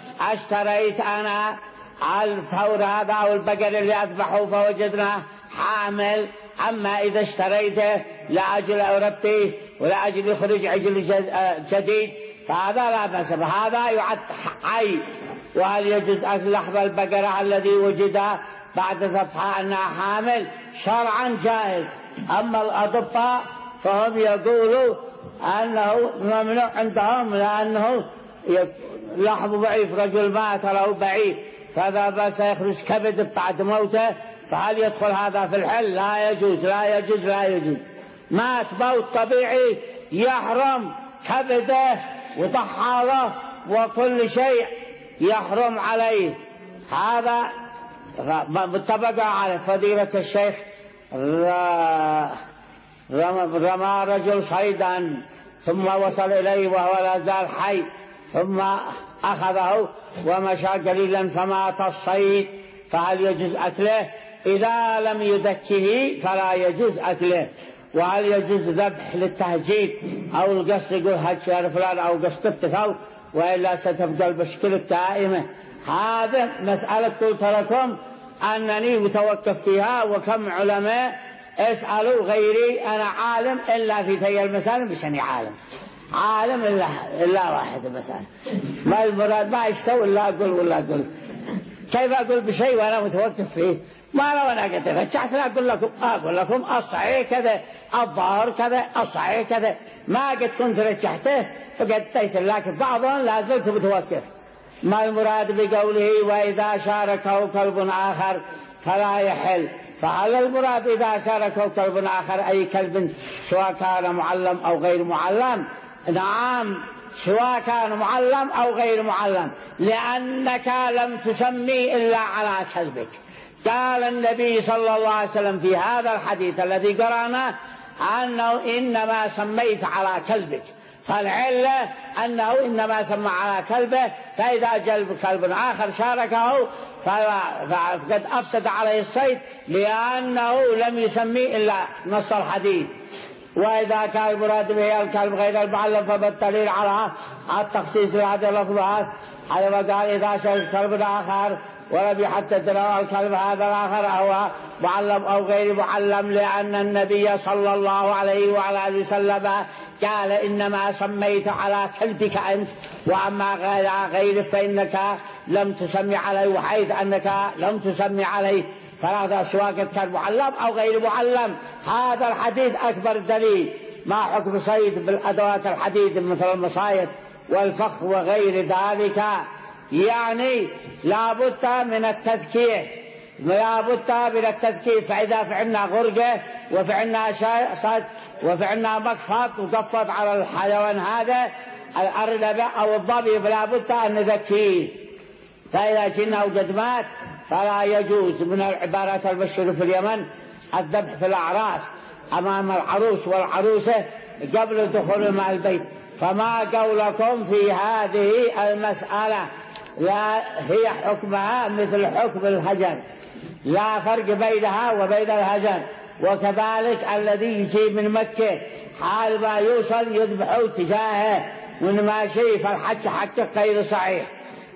اشتريت أنا الثور هذا أو البقر اللي أذبحه فوجدناه حامل، أما إذا اشتريته لأجل أوربته ولأجل يخرج عجل جديد فهذا لا بأس، هذا يعد عيب. وهل يجوز أكل لحم البقرة الذي وجد بعد ذبحها أنها حامل؟ شرعا جائز. أما الأطباء فهم يقولوا أنه ممنوع عندهم لأنه لحم ضعيف، رجل مات له بعيد فذا بس يخرج كبد بعد موته، فهل يدخل هذا في الحل؟ لا يجوز لا يجوز لا يجوز. مات موت طبيعي يحرم كبده وطحاله وكل شيء يحرم عليه. هذا متفق على فضيلة الشيخ. رمى رجل صيدا ثم وصل إليه وهو لا زال حي ثم أخذه ومشى قليلا فمات الصيد، فهل يجوز أكله؟ إذا لم يذكه فلا يجوز أكله. وهل يجوز ذبح للتهجيد أو القصد يقول هج يا فلان أو قصد ابتثوا وإلا ستبقى المشكلة دائمة؟ هذا مسألة قلت لكم أنني متوقف فيها، وكم علماء اسألوا غيري، أنا عالم إلا في تلك المسألة مش أني عالم عالم إلا, إلا واحد مسألة ما المراد ما يستوي إلا أقول ولا أقول. كيف أقول بشيء وأنا متوقف فيه؟ ما لو أنا قلت رجعت أقول لكم أقول لكم الصحيح كذا الظاهر كذا الصحيح كذا، ما قد كنت رجعته فقديت، لكن بعضهم لا زلت متوقف. ما المراد بقوله وإذا شاركه كلب آخر فلا يحل؟ فهل المراد إذا شاركه كلب آخر أي كلب سواء كان معلم أو غير معلم؟ نعم سواء كان معلم أو غير معلم، لأنك لم تسمي إلا على كلبك. قال النبي صلى الله عليه وسلم في هذا الحديث الذي قرأناه أنه إنما سميت على كلبك، فالعلة أنه إنما سمى على كلبه، فإذا جلب كلب آخر شاركه فقد أفسد عليه الصيد لأنه لم يسمي إلا نص الحديث. وإذا كان المراد به الكلب غير المعلم فبالدليل على التخصيص هذه اللفظات على ما قال إذا شارك كلب آخر ولم يحدد له الكلب هذا الآخر هو معلم أو غير معلم، لأن النبي صلى الله عليه وعلى آله وسلم قال إنما سميت على كلبك أنت، وأما غيره فإنك لم تسمي عليه، وحيث أنك لم تسمي عليه فهذا سواء كان معلم أو غير معلم. هذا الحديث أكبر دليل. ما حكم صيد بالأدوات الحديد مثل المصايد والفخ وغير ذلك؟ يعني لا بد من التذكير لا بد من التذكير فإذا فعلنا غرقة وفعلنا صيد وفعلنا مقفط وقفط على الحيوان هذا الأرنب أو الظبي فلا بد أن نذكيه، فإذا جئنا وقد مات فلا يجوز. من العبارات المشهورة في اليمن الذبح في الأعراس أمام العروس والعروسة قبل دخول مع البيت. فما قولكم في هذه المسألة؟ لا هي حكمها مثل حكم الهجر، لا فرق بينها وبين الهجر. وكذلك الذي يجي من مكة حال ما يوصل يذبح تجاهه من ماشي، فالحج حقه غير صحيح.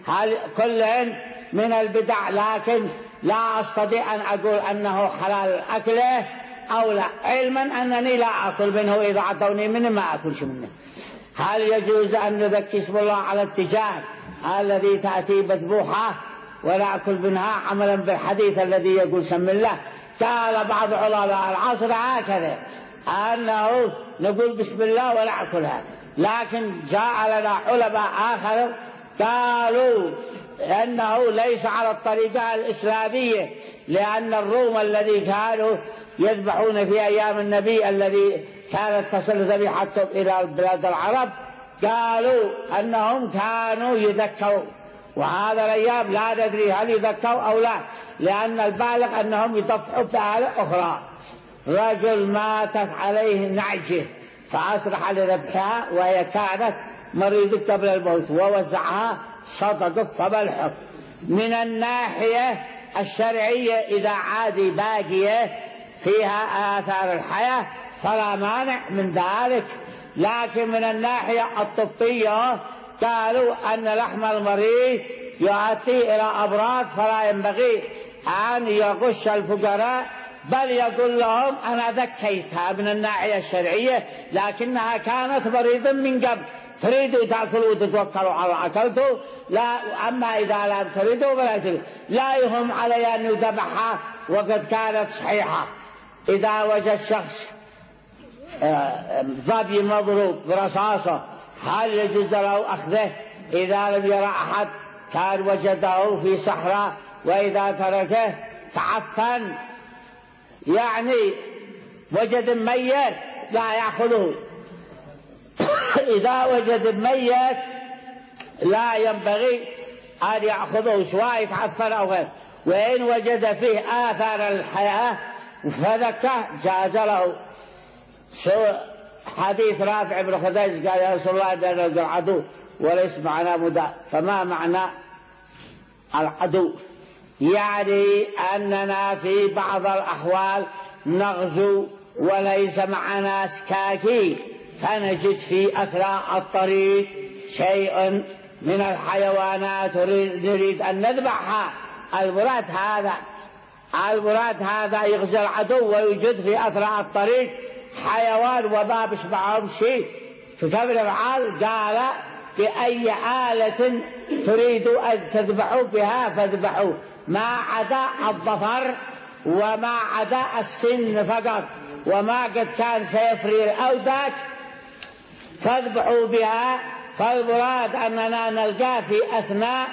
هل كل من البدع، لكن لا أستطيع أن أقول أنه حلال أكله أو لا، علما أنني لا أكل منه، إذا أعطوني منه ما أكلش منه. هل يجوز أن نذكي اسم الله على التجار الذي تأتي مذبوحة ونأكل منها عملا بالحديث الذي يقول سم الله؟ قال بعض علماء العصر هكذا، أنه نقول بسم الله ونأكلها، لكن جاء لنا علماء آخر قالوا أنه ليس على الطريقة الإسلامية، لأن الروم الذي كانوا يذبحون في أيام النبي الذي كانت تصل ذبيحتهم إلى بلاد العرب، قالوا أنهم كانوا يذكوا، وهذا الأيام لا ندري هل يذكوا أو لا، لأن البالغ أنهم يضحوا بآلة أخرى. رجل ماتت عليه نعجة فأسرح لذبحها وهي كانت مريضة قبل الموت ووزعها صدقة، فما الحكم؟ من الناحية الشرعية إذا عاد باقية فيها آثار الحياة فلا مانع من ذلك، لكن من الناحية الطبية قالوا أن لحم المريض يؤدي إلى أمراض، فلا ينبغي أن يغش الفقراء، بل يقول لهم أنا ذكيتها من الناحية الشرعية، لكنها كانت مريضة من قبل، تريدوا تأكلوا وتتوكلوا على أكلته، لا، أما إذا لم تريدوا فلا تريدوا، لا يهم علي أن يذبحها وقد كانت صحيحة. إذا وجد شخص ظبي مضروب برصاصة هل يجوز له أخذه إذا لم يرى أحد؟ كان وجده في صحراء وإذا تركه تعفن، يعني وجد ميت لا يأخذه. إذا وجد ميت لا ينبغي أن يأخذه سواء يتعفن أو غير، وإن وجد فيه آثار الحياة فذكه جاز له. حديث رافع بن خديج قال يا رسول الله إننا العدو وليس معنا مداء، فما معنى العدو؟ يعني أننا في بعض الأحوال نغزو وليس معنا سكاكين، فنجد في أثناء الطريق شيء من الحيوانات نريد أن نذبحها، المراد هذا المراد هذا يغزو العدو ويوجد في أثناء الطريق حيوان وما بشبعهم شيء، فكيف نفعل؟ قال بأي آلة تريد أن تذبحوا بها فاذبحوا، ما عدا الظفر وما عدا السن فقط، وما قد كان سيفري الأوداج فاذبحوا بها. فالمراد أننا نلقى في أثناء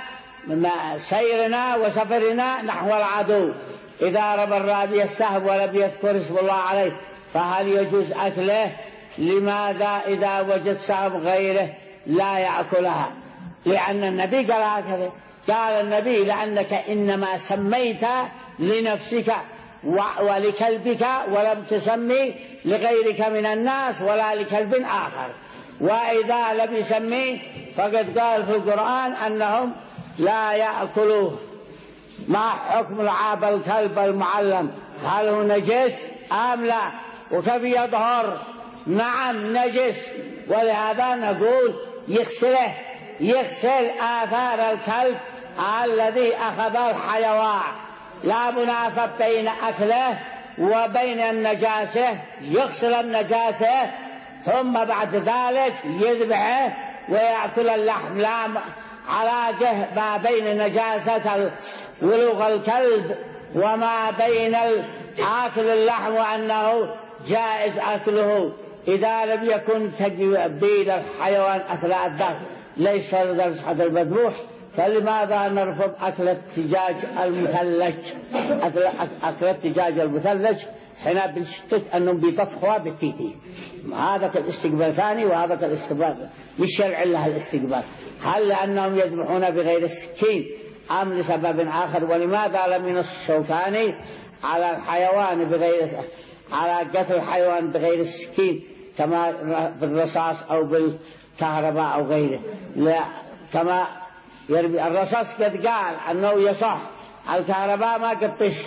سيرنا وسفرنا نحو العدو، إذا رمى الرامي السهم ولم يذكر اسم الله عليه فهل يجوز أكله؟ لماذا إذا وجد سهم غيره لا يأكلها؟ لأن النبي قال هكذا، قال النبي لأنك إنما سميت لنفسك ولكلبك ولم تسمي لغيرك من الناس ولا لكلب آخر، وإذا لم يسمي فقد قال في القرآن أنهم لا يأكلوه. ما حكم لعاب الكلب المعلم؟ هل هو نجس أم لا؟ وكيف يظهر؟ نعم نجس، ولهذا نقول يغسله، يغسل آثار الكلب الذي أخذ الحيوان، لا منافاة بين أكله وبين النجاسة، يغسل النجاسة ثم بعد ذلك يذبحه ويأكل اللحم، لا علاقة ما بين نجاسة ولوغ الكلب وما بين آكل اللحم وأنه جائز أكله إذا لم يكن تقبيل الحيوان أثناء الذبح ليس لصحة المذبوح. فلماذا نرفض أكل الدجاج المثلج؟ أكل الدجاج المثلج حين بنشتك أنهم بيطفحوها بالتيتي، هذا الاستقبال ثاني وهذا الاستقبال مش شرع لها الاستقبال. هل لأنهم يذبحون بغير السكين أم لسبب آخر؟ ولماذا لم ينص الشوكاني على الحيوان بغير على قتل الحيوان بغير السكين كما بالرصاص أو بالكهرباء أو غيره؟ لا، كما يربي الرصاص قد قال أنه يصح، الكهرباء ما قطش،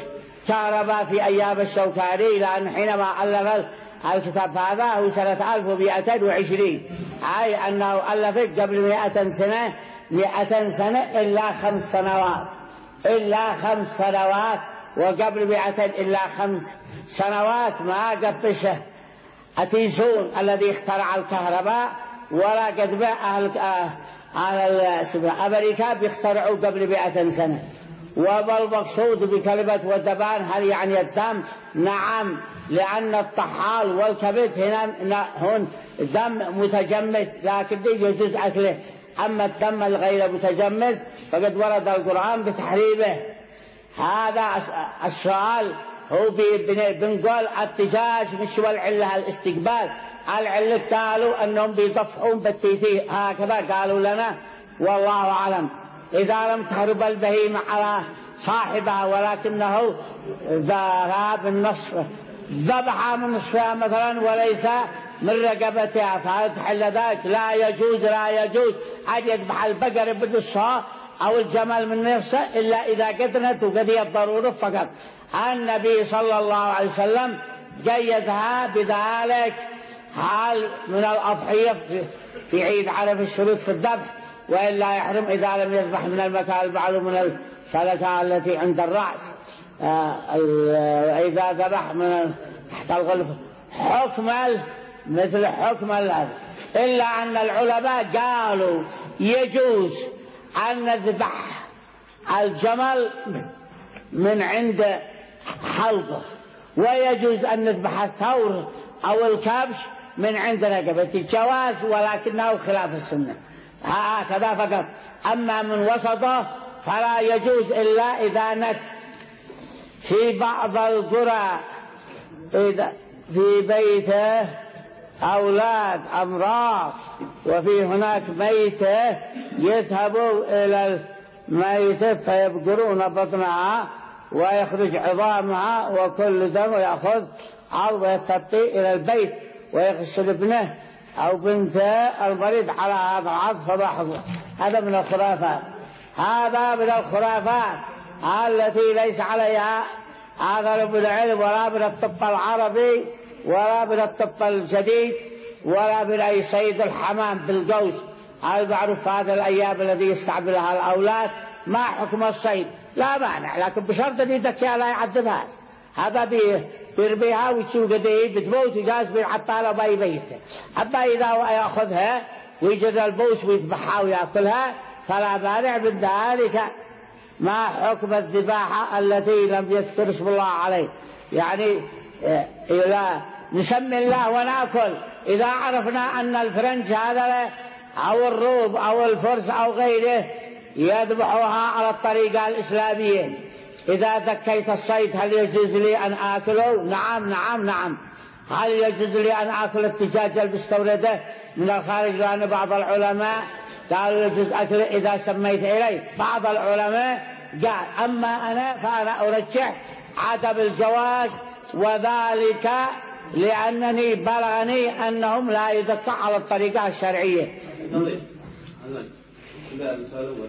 كهرباء في أيام الشوكاني، لأن حينما ألف الكتاب هذا هو سنة ألف ومائتين وعشرين، أي أنه ألف قبل مائة سنة مائة سنة إلا خمس سنوات إلا خمس سنوات وقبل مائتين إلا خمس سنوات ما قبشه أتيسون الذي اخترع الكهرباء، ولا قد أهل أهل أمريكا بيخترعوا قبل مائة سنة. والمقصود بكلمة والدبان هل يعني الدم؟ نعم، لأن الطحال والكبد هنا هون دم متجمد لكن يجوز أكله، أما الدم الغير متجمد فقد ورد القرآن بتحريمه. هذا السؤال هو بنقول التجاج مش والعلة الاستقبال، العلة قالوا أنهم بيضفحون بالتيتي هكذا قالوا لنا، والله أعلم. إذا لم تهرب البهيمة على صاحبها ولكنه ذهب النصف ذبح من نصفها مثلا وليس من رقبتها فهل تحل ذلك؟ لا يجوز لا يجوز أن يذبح البقر بنصفها أو الجمل من نصفه إلا إذا قدرت وقضية الضرورة فقط. النبي صلى الله عليه وسلم قيدها بذلك حال من الأضحية في عيد عرف الشروط في الذبح، وإلا يحرم إذا لم يذبح من المكان المعلوم من الفلكة التي عند الرأس. إذا ذبح من تحت الغلف حكم مثل حكم الأرض، إلا أن العلماء قالوا يجوز أن نذبح الجمل من عند حلقه، ويجوز أن نذبح الثور أو الكبش من عند رقبته، الجواز ولكنه خلاف السنة هكذا فقط. أما من وسطه فلا يجوز إلا إذا نت. في بعض القرى إذا في بيته أولاد أمراض وفي هناك ميتة يذهبوا إلى الميتة فيبقرون بطنها ويخرج عظامها وكل دم ويأخذ عرض يتبقي إلى البيت ويغسل ابنه أو بنته المريض على هذا العرض فضحضه. هذا من الخرافات، هذا من الخرافات التي ليس عليها أغلب العلم ولا من الطب العربي ولا من الطب الجديد ولا من أي صيد الحمام بالقوس المعروف هذا الأيام الذي يستعملها الأولاد. ما حكم الصيد؟ لا مانع، لكن بشرط أن يدكيها لا يعذبها. هذا بيربيها ويسوق ديه بتموت وجاز بالعطالة باي بيته. أما إذا يأخذها ويجد البوس ويذبحها ويأكلها فلا مانع من ذلك. ما حكم الذباحة التي لم يذكر اسم الله عليه؟ يعني إذا نسمي الله ونأكل، إذا عرفنا أن الفرنج هذا أو الروب أو الفرس أو غيره يذبحوها على الطريقة الإسلامية، إذا ذكيت الصيد هل يجوز لي أن آكله؟ نعم نعم نعم. هل يجوز لي أن آكل الدجاج المستوردة من الخارج؟ لأن بعض العلماء قالوا يجوز أكله إذا سميت إليه، بعض العلماء قال. أما أنا فأنا أرجح عدم الجواز، وذلك لأنني بلغني أنهم لا يذكى على الطريقة الشرعية. السؤال الأول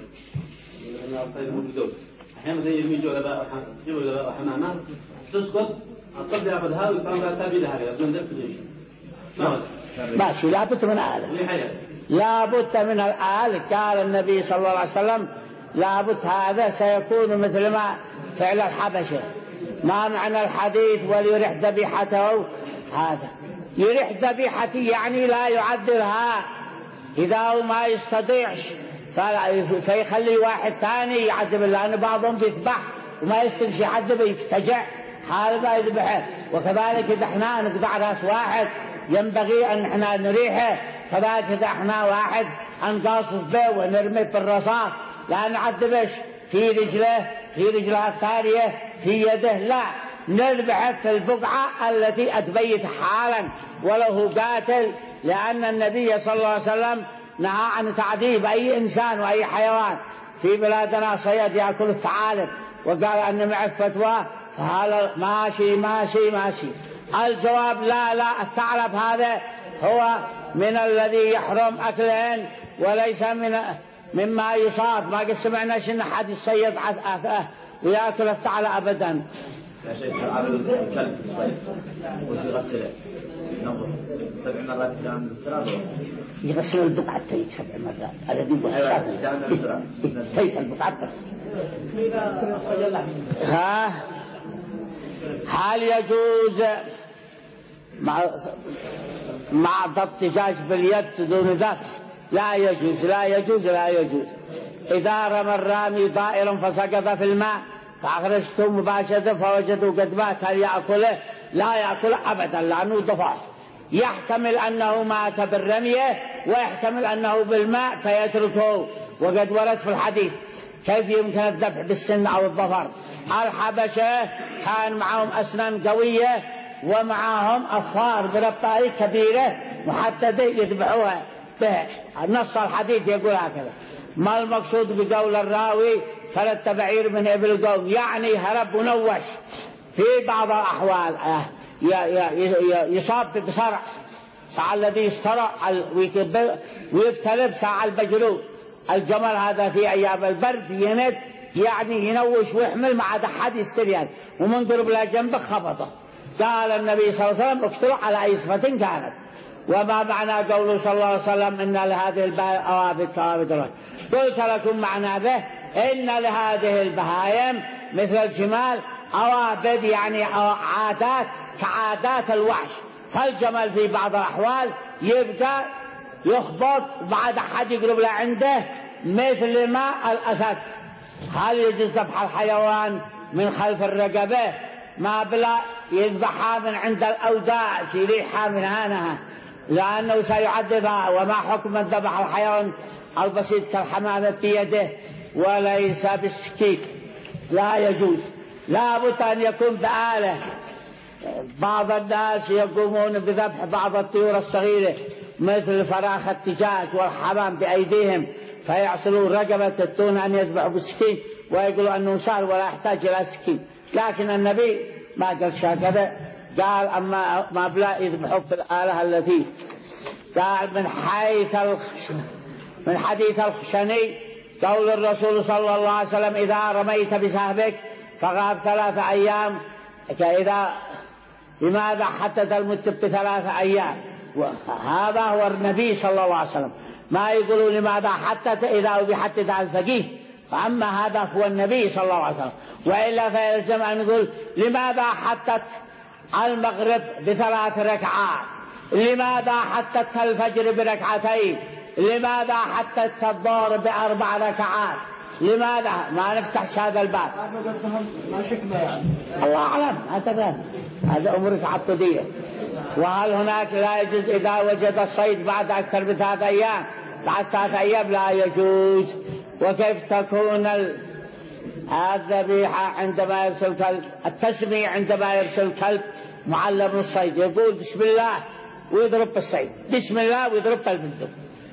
أحيانا زي الميجو ولا ولا حمامات تسقط الطب يأخذها ويقام لها سبيلها هذا ماشي. لا بد من آلة، لا بد من الآلة. قال النبي صلى الله عليه وسلم لا بد، هذا سيكون مثل ما فعل الحبشة. ما معنى الحديث وليرح ذبيحته؟ هذا يرح ذبيحتي يعني لا يعذرها إذا هو ما يستطيعش فيخلي واحد ثاني يعذب، لأن بعضهم يذبح وما يستطيع يعذب يفتجع، هذا ما يذبحه. وكذلك إذا احنا نقطع راس واحد ينبغي أن احنا نريحه، كذلك إذا احنا واحد نقاصص به ونرمي في الرصاص لا نعذبش في رجله في رجلها الثانية في يده، لا نذبحه في البقعة التي أتبيت حالا وله قاتل، لأن النبي صلى الله عليه وسلم نهى عن تعذيب أي إنسان وأي حيوان. في بلادنا صيد يأكل الثعالب وقال أن مع الفتوى فهذا ماشي ماشي ماشي. الجواب لا لا، الثعلب هذا هو من الذي يحرم أكلهن وليس من مما يصاد. ما قد سمعناش إن أحد يصيد ويأكل الثعلب أبدا. يا شيخ عرض الكلب في الصيف وفي غسله نظر سبع مرات كان بالفراد يغسل البقعتين سبع مرات هذا دي هي البقعة بس. ها هل يجوز مع مع ضبط دجاج باليد دون ذبح؟ لا يجوز لا يجوز لا يجوز. إذا رمى الرامي طائرا فسقط في الماء فأخرجته مباشرة فوجدوا قد مات هل يأكله؟ لا يأكله أبدا لأنه ضفاف، يحتمل أنه مات بالرمية ويحتمل أنه بالماء فيتركه. وقد ورد في الحديث كيف يمكن الذبح بالسن أو الظفر. الحبشة كان معهم أسنان قوية ومعهم أظفار بربطة كبيرة محددة يذبحوها به. نص الحديث يقول هكذا. ما المقصود بقول الراوي فلت بعير من إبل القوم؟ يعني هرب ونوش في بعض الأحوال يصاب بصرع، ساعة الذي يسترع ويكتلب ساعة البجلو. الجمل هذا في أيام البرد يند يعني ينوش ويحمل مع أحد يستريان ومن ضرب له جنبه خبطه. قال النبي صلى الله عليه وسلم اقتلوا على أي صفة كانت. وما معنى قوله صلى الله عليه وسلم إن لهذه الأوابد كوابد؟ قلت لكم معنى به إن لهذه البهائم مثل الجمال أوابد يعني عادات كعادات الوحش. فالجمل في بعض الأحوال يبقى يخبط بعد أحد يقرب له عنده مثل ما الأسد. هل يجوز ذبح الحيوان من خلف الرقبة؟ ما بلا يذبحها من عند الأوداع يريحها من هانها لأنه سيعذبها. وما حكم من ذبح الحيوان البسيط كالحمامة بيده وليس بالسكين؟ لا يجوز، لا بد أن يكون بآلة. بعض الناس يقومون بذبح بعض الطيور الصغيرة مثل فراخ الدجاج والحمام بأيديهم فيعصلون رقبة التون أن يذبحوا بالسكين ويقولوا أنه سهل ولا يحتاج إلى سكين. لكن النبي ما قال هكذا، قال أما ما بلا يذبحوا بالآلة التي قال من حيث من حديث الخشني قول الرسول صلى الله عليه وسلم إذا رميت بسهمك فغاب ثلاثة أيام كإذا لماذا حدد المدة بثلاثة أيام؟ هذا هو النبي صلى الله عليه وسلم. ما يقولوا لماذا حدد إذا بيحدد عن سقيه، فأما هذا هو النبي صلى الله عليه وسلم. وإلا فيلزم أن نقول لماذا حدد المغرب بثلاث ركعات؟ لماذا حددت الفجر بركعتين؟ لماذا حددت الظهر بأربع ركعات؟ لماذا ما نفتح هذا الباب؟ الله أعلم. هذا هذا أمور تعبدية. وهل هناك لا يجوز إذا وجد الصيد بعد أكثر من ثلاثة أيام؟ بعد ثلاثة أيام لا يجوز. وكيف تكون الذبيحة عندما يرسل الكلب؟ التسمية عندما يرسل الكلب معلم الصيد يقول بسم الله ويضرب بالصيد، بسم الله ويضرب بالبندق.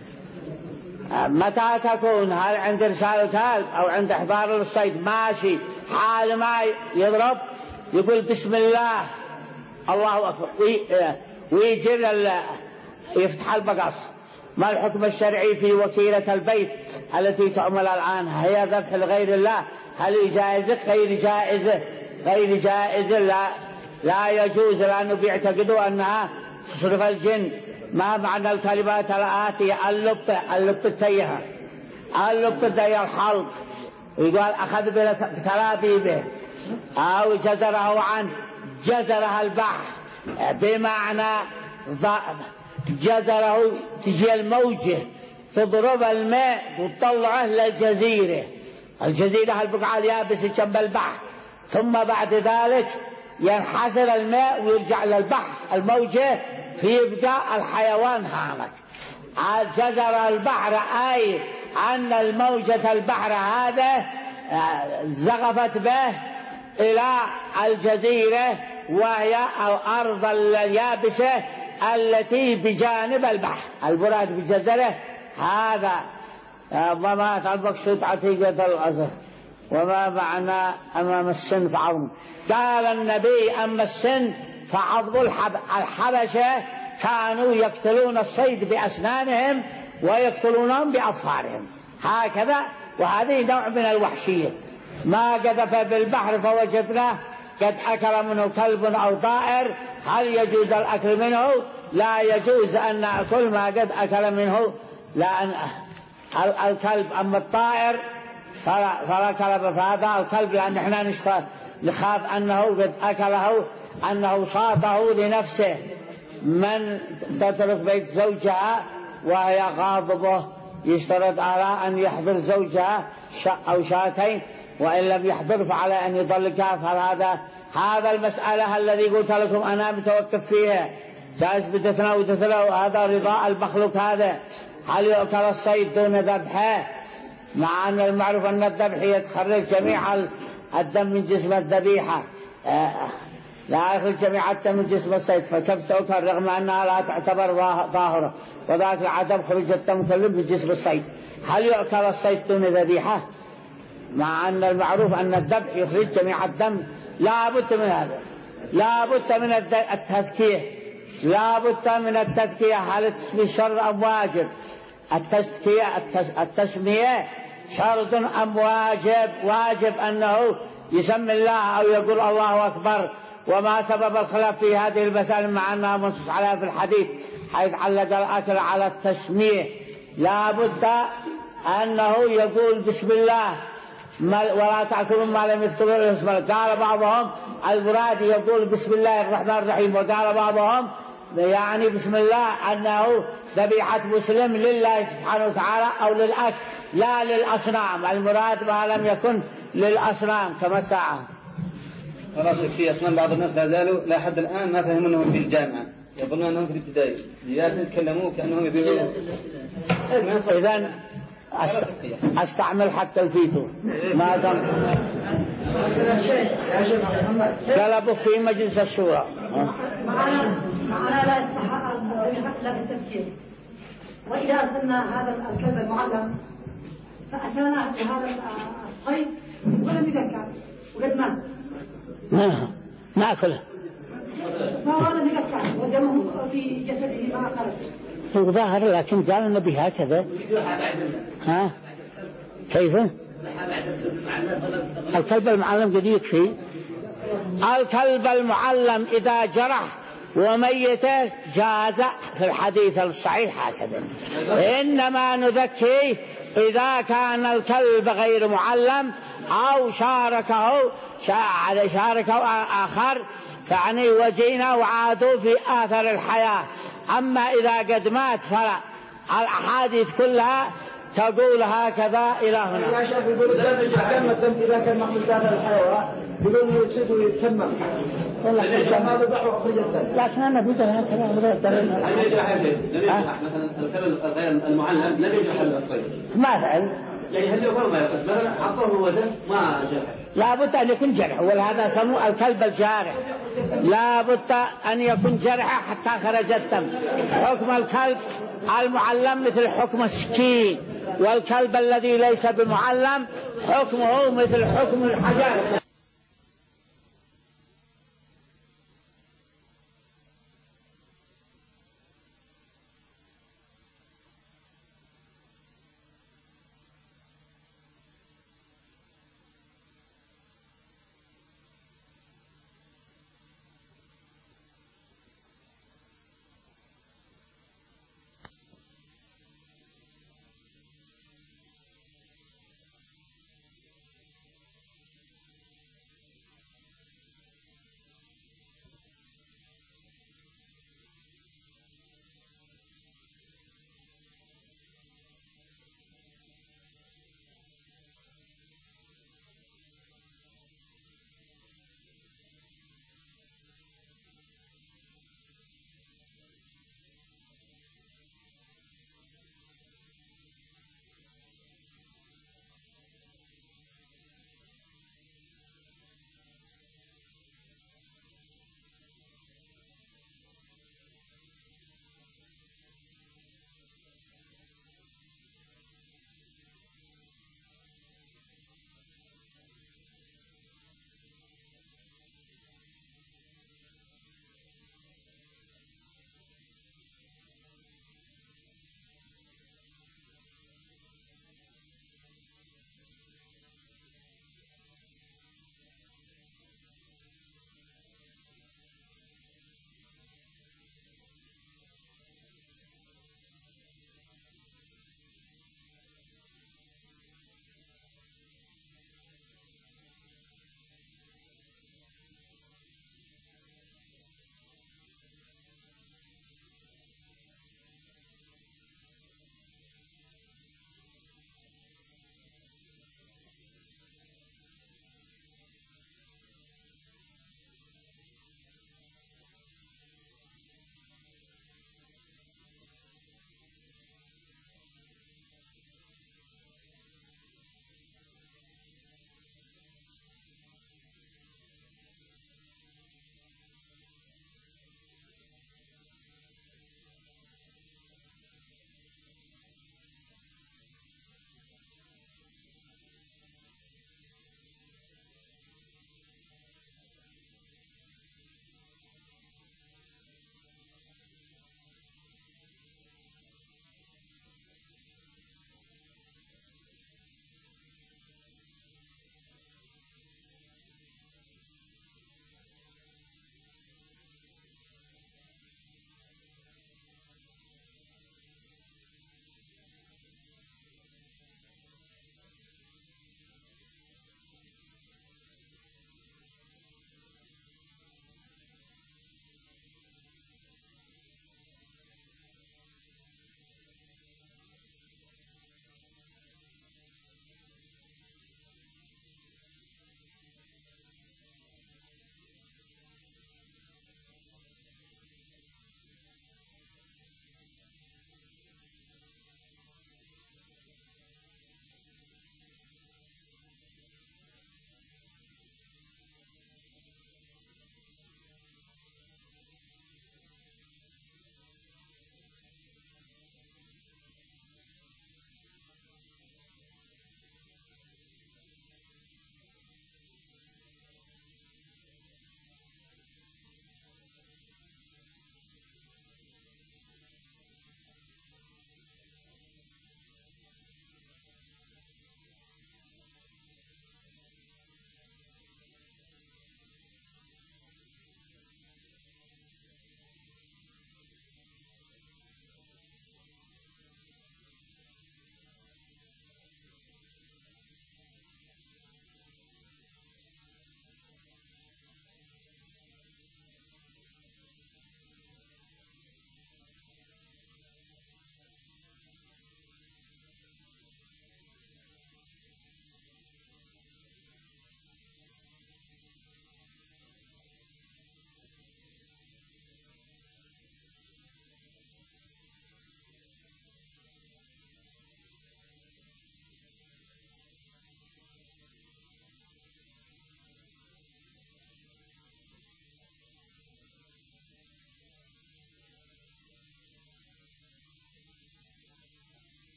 متى تكون؟ هل عند إرسال الكلب أو عند إحضار الصيد ماشي حال ما يضرب يقول بسم الله الله أكبر ويجر يفتح البقص. ما الحكم الشرعي في وكيلة البيت التي تعمل الآن؟ هي ذبح لغير الله، هل جائزة؟ غير جائزة غير جائزة لا لا يجوز، لأنه بيعتقدوا أنها تصرف الجن. ما معنى الكلمات الآتية؟ اللب اللب التيهة اللب التيهة الحلق يقول أخذ بتلابيبه أو جزره عن جزرها البحر، بمعنى جزره تجي الموجة تضرب الماء وتطلعه للجزيرة. الجزيرة البقعة اليابسة جنب البحر، ثم بعد ذلك ينحسر الماء ويرجع للبحر الموجة فيبقى الحيوان هامك. جزر البحر أي أن الموجة البحر هذا زغفت به إلى الجزيرة وهي الأرض اليابسة التي بجانب البحر. المراد بجزره هذا ضمات المقصود عتيقة الأزهر. وما معنى أمام السن فعظم؟ قال النبي أما السن فعظم الحبشة كانوا يقتلون الصيد بأسنانهم ويقتلونهم بأظفارهم هكذا، وهذه نوع من الوحشية. ما قذف بالبحر فوجدناه قد أكل منه كلب أو طائر هل يجوز الأكل منه؟ لا يجوز أن نأكل ما قد أكل منه، لأن الكلب. أما الطائر فلا كلب، فهذا الكلب لأن احنا نخاف أنه قد أكله، أنه صاده لنفسه. من تترك بيت زوجها وهي غاضبة يشترط على أن يحضر زوجها أو شاتين، وإن لم يحضر فعلى أن يطلقها. فهذا هذا المسألة الذي قلت لكم أنا متوقف فيها، سأثبتنا وتثلوا هذا رضاء المخلوق. هذا هل يؤكل الصيد دون ذبحه؟ مع أن المعروف أن الذبح يتخرج جميع الدم من جسم الذبيحة، لا يخرج جميع الدم من جسم الصيد، فكيف تؤكل رغم أنها لا تعتبر ظاهرة، وذاك عدم خروج الدم كله من جسم الصيد. هل يؤكل الصيد دون ذبيحة؟ مع أن المعروف أن الذبح يخرج جميع الدم. لا بد من هذا، لا بد من التذكية، لا بد من التذكية. هل التسمية شر أم واجب؟ التزكية التسمية شرط أم واجب؟ واجب أنه يسمي الله أو يقول الله أكبر. وما سبب الخلاف في هذه المسألة مع أنها منصوص عليها في الحديث حيث علق الأكل على التسمية؟ لا بد أنه يقول بسم الله ولا تأكلوا ما لم يذكروا اسم الله. قال بعضهم المراد يقول بسم الله الرحمن الرحيم، وقال بعضهم يعني بسم الله أنه ذبيحة مسلم لله سبحانه وتعالى أو للأكل لا للأصنام. المراد ما لم يكن للأصنام كما ساعة. خلاص في أصنام بعض الناس لا زالوا لا حد الآن ما فهموا أنهم في الجامعة، يظنون أنهم في الابتدائي، جالسين يتكلموا كأنهم يبيعوا. إذن أستعمل حتى الفيتو ما دام قلبوا في مجلس الشورى. معنا معنا لا يصح لا بالتفكير. وإذا أرسلنا هذا الكلب المعلم فأتانا بهذا الصيد ولم يذكر وقد مات. نعم نأكله. ما هو لم يذكر ودمه في جسده ما خرج. هو ظاهر لكن قال النبي هكذا. ها كيف؟ الكلب المعلم قد يكفي. الكلب المعلم إذا جرح وميته جاز في الحديث الصحيح هكذا. إنما نذكي إذا كان الكلب غير معلم أو شاركه شاركه آخر يعني وجينا وعادوا في آثر الحياة. أما إذا قد مات فلا. الأحاديث كلها تقول هكذا إلى هنا. يا شيخ يقول الدم كم الدم إذا كان محمود داخل الحيوان يقول يصيد ويتسمم. لكن أنا بدل هكذا لم يجرح مثلا الكلب غير المعلم لم يجرح الصيد. ما فعل. يعني هل يقول ما يقصد مثلا عطوه هو دم ما جرح. لا بد أن يكون جرح، ولهذا سموه الكلب الجارح. لا بد أن يكون جرح حتى خرج الدم. حكم الكلب المعلم مثل حكم السكين، والكلب الذي ليس بمعلم حكمه مثل حكم الحجر.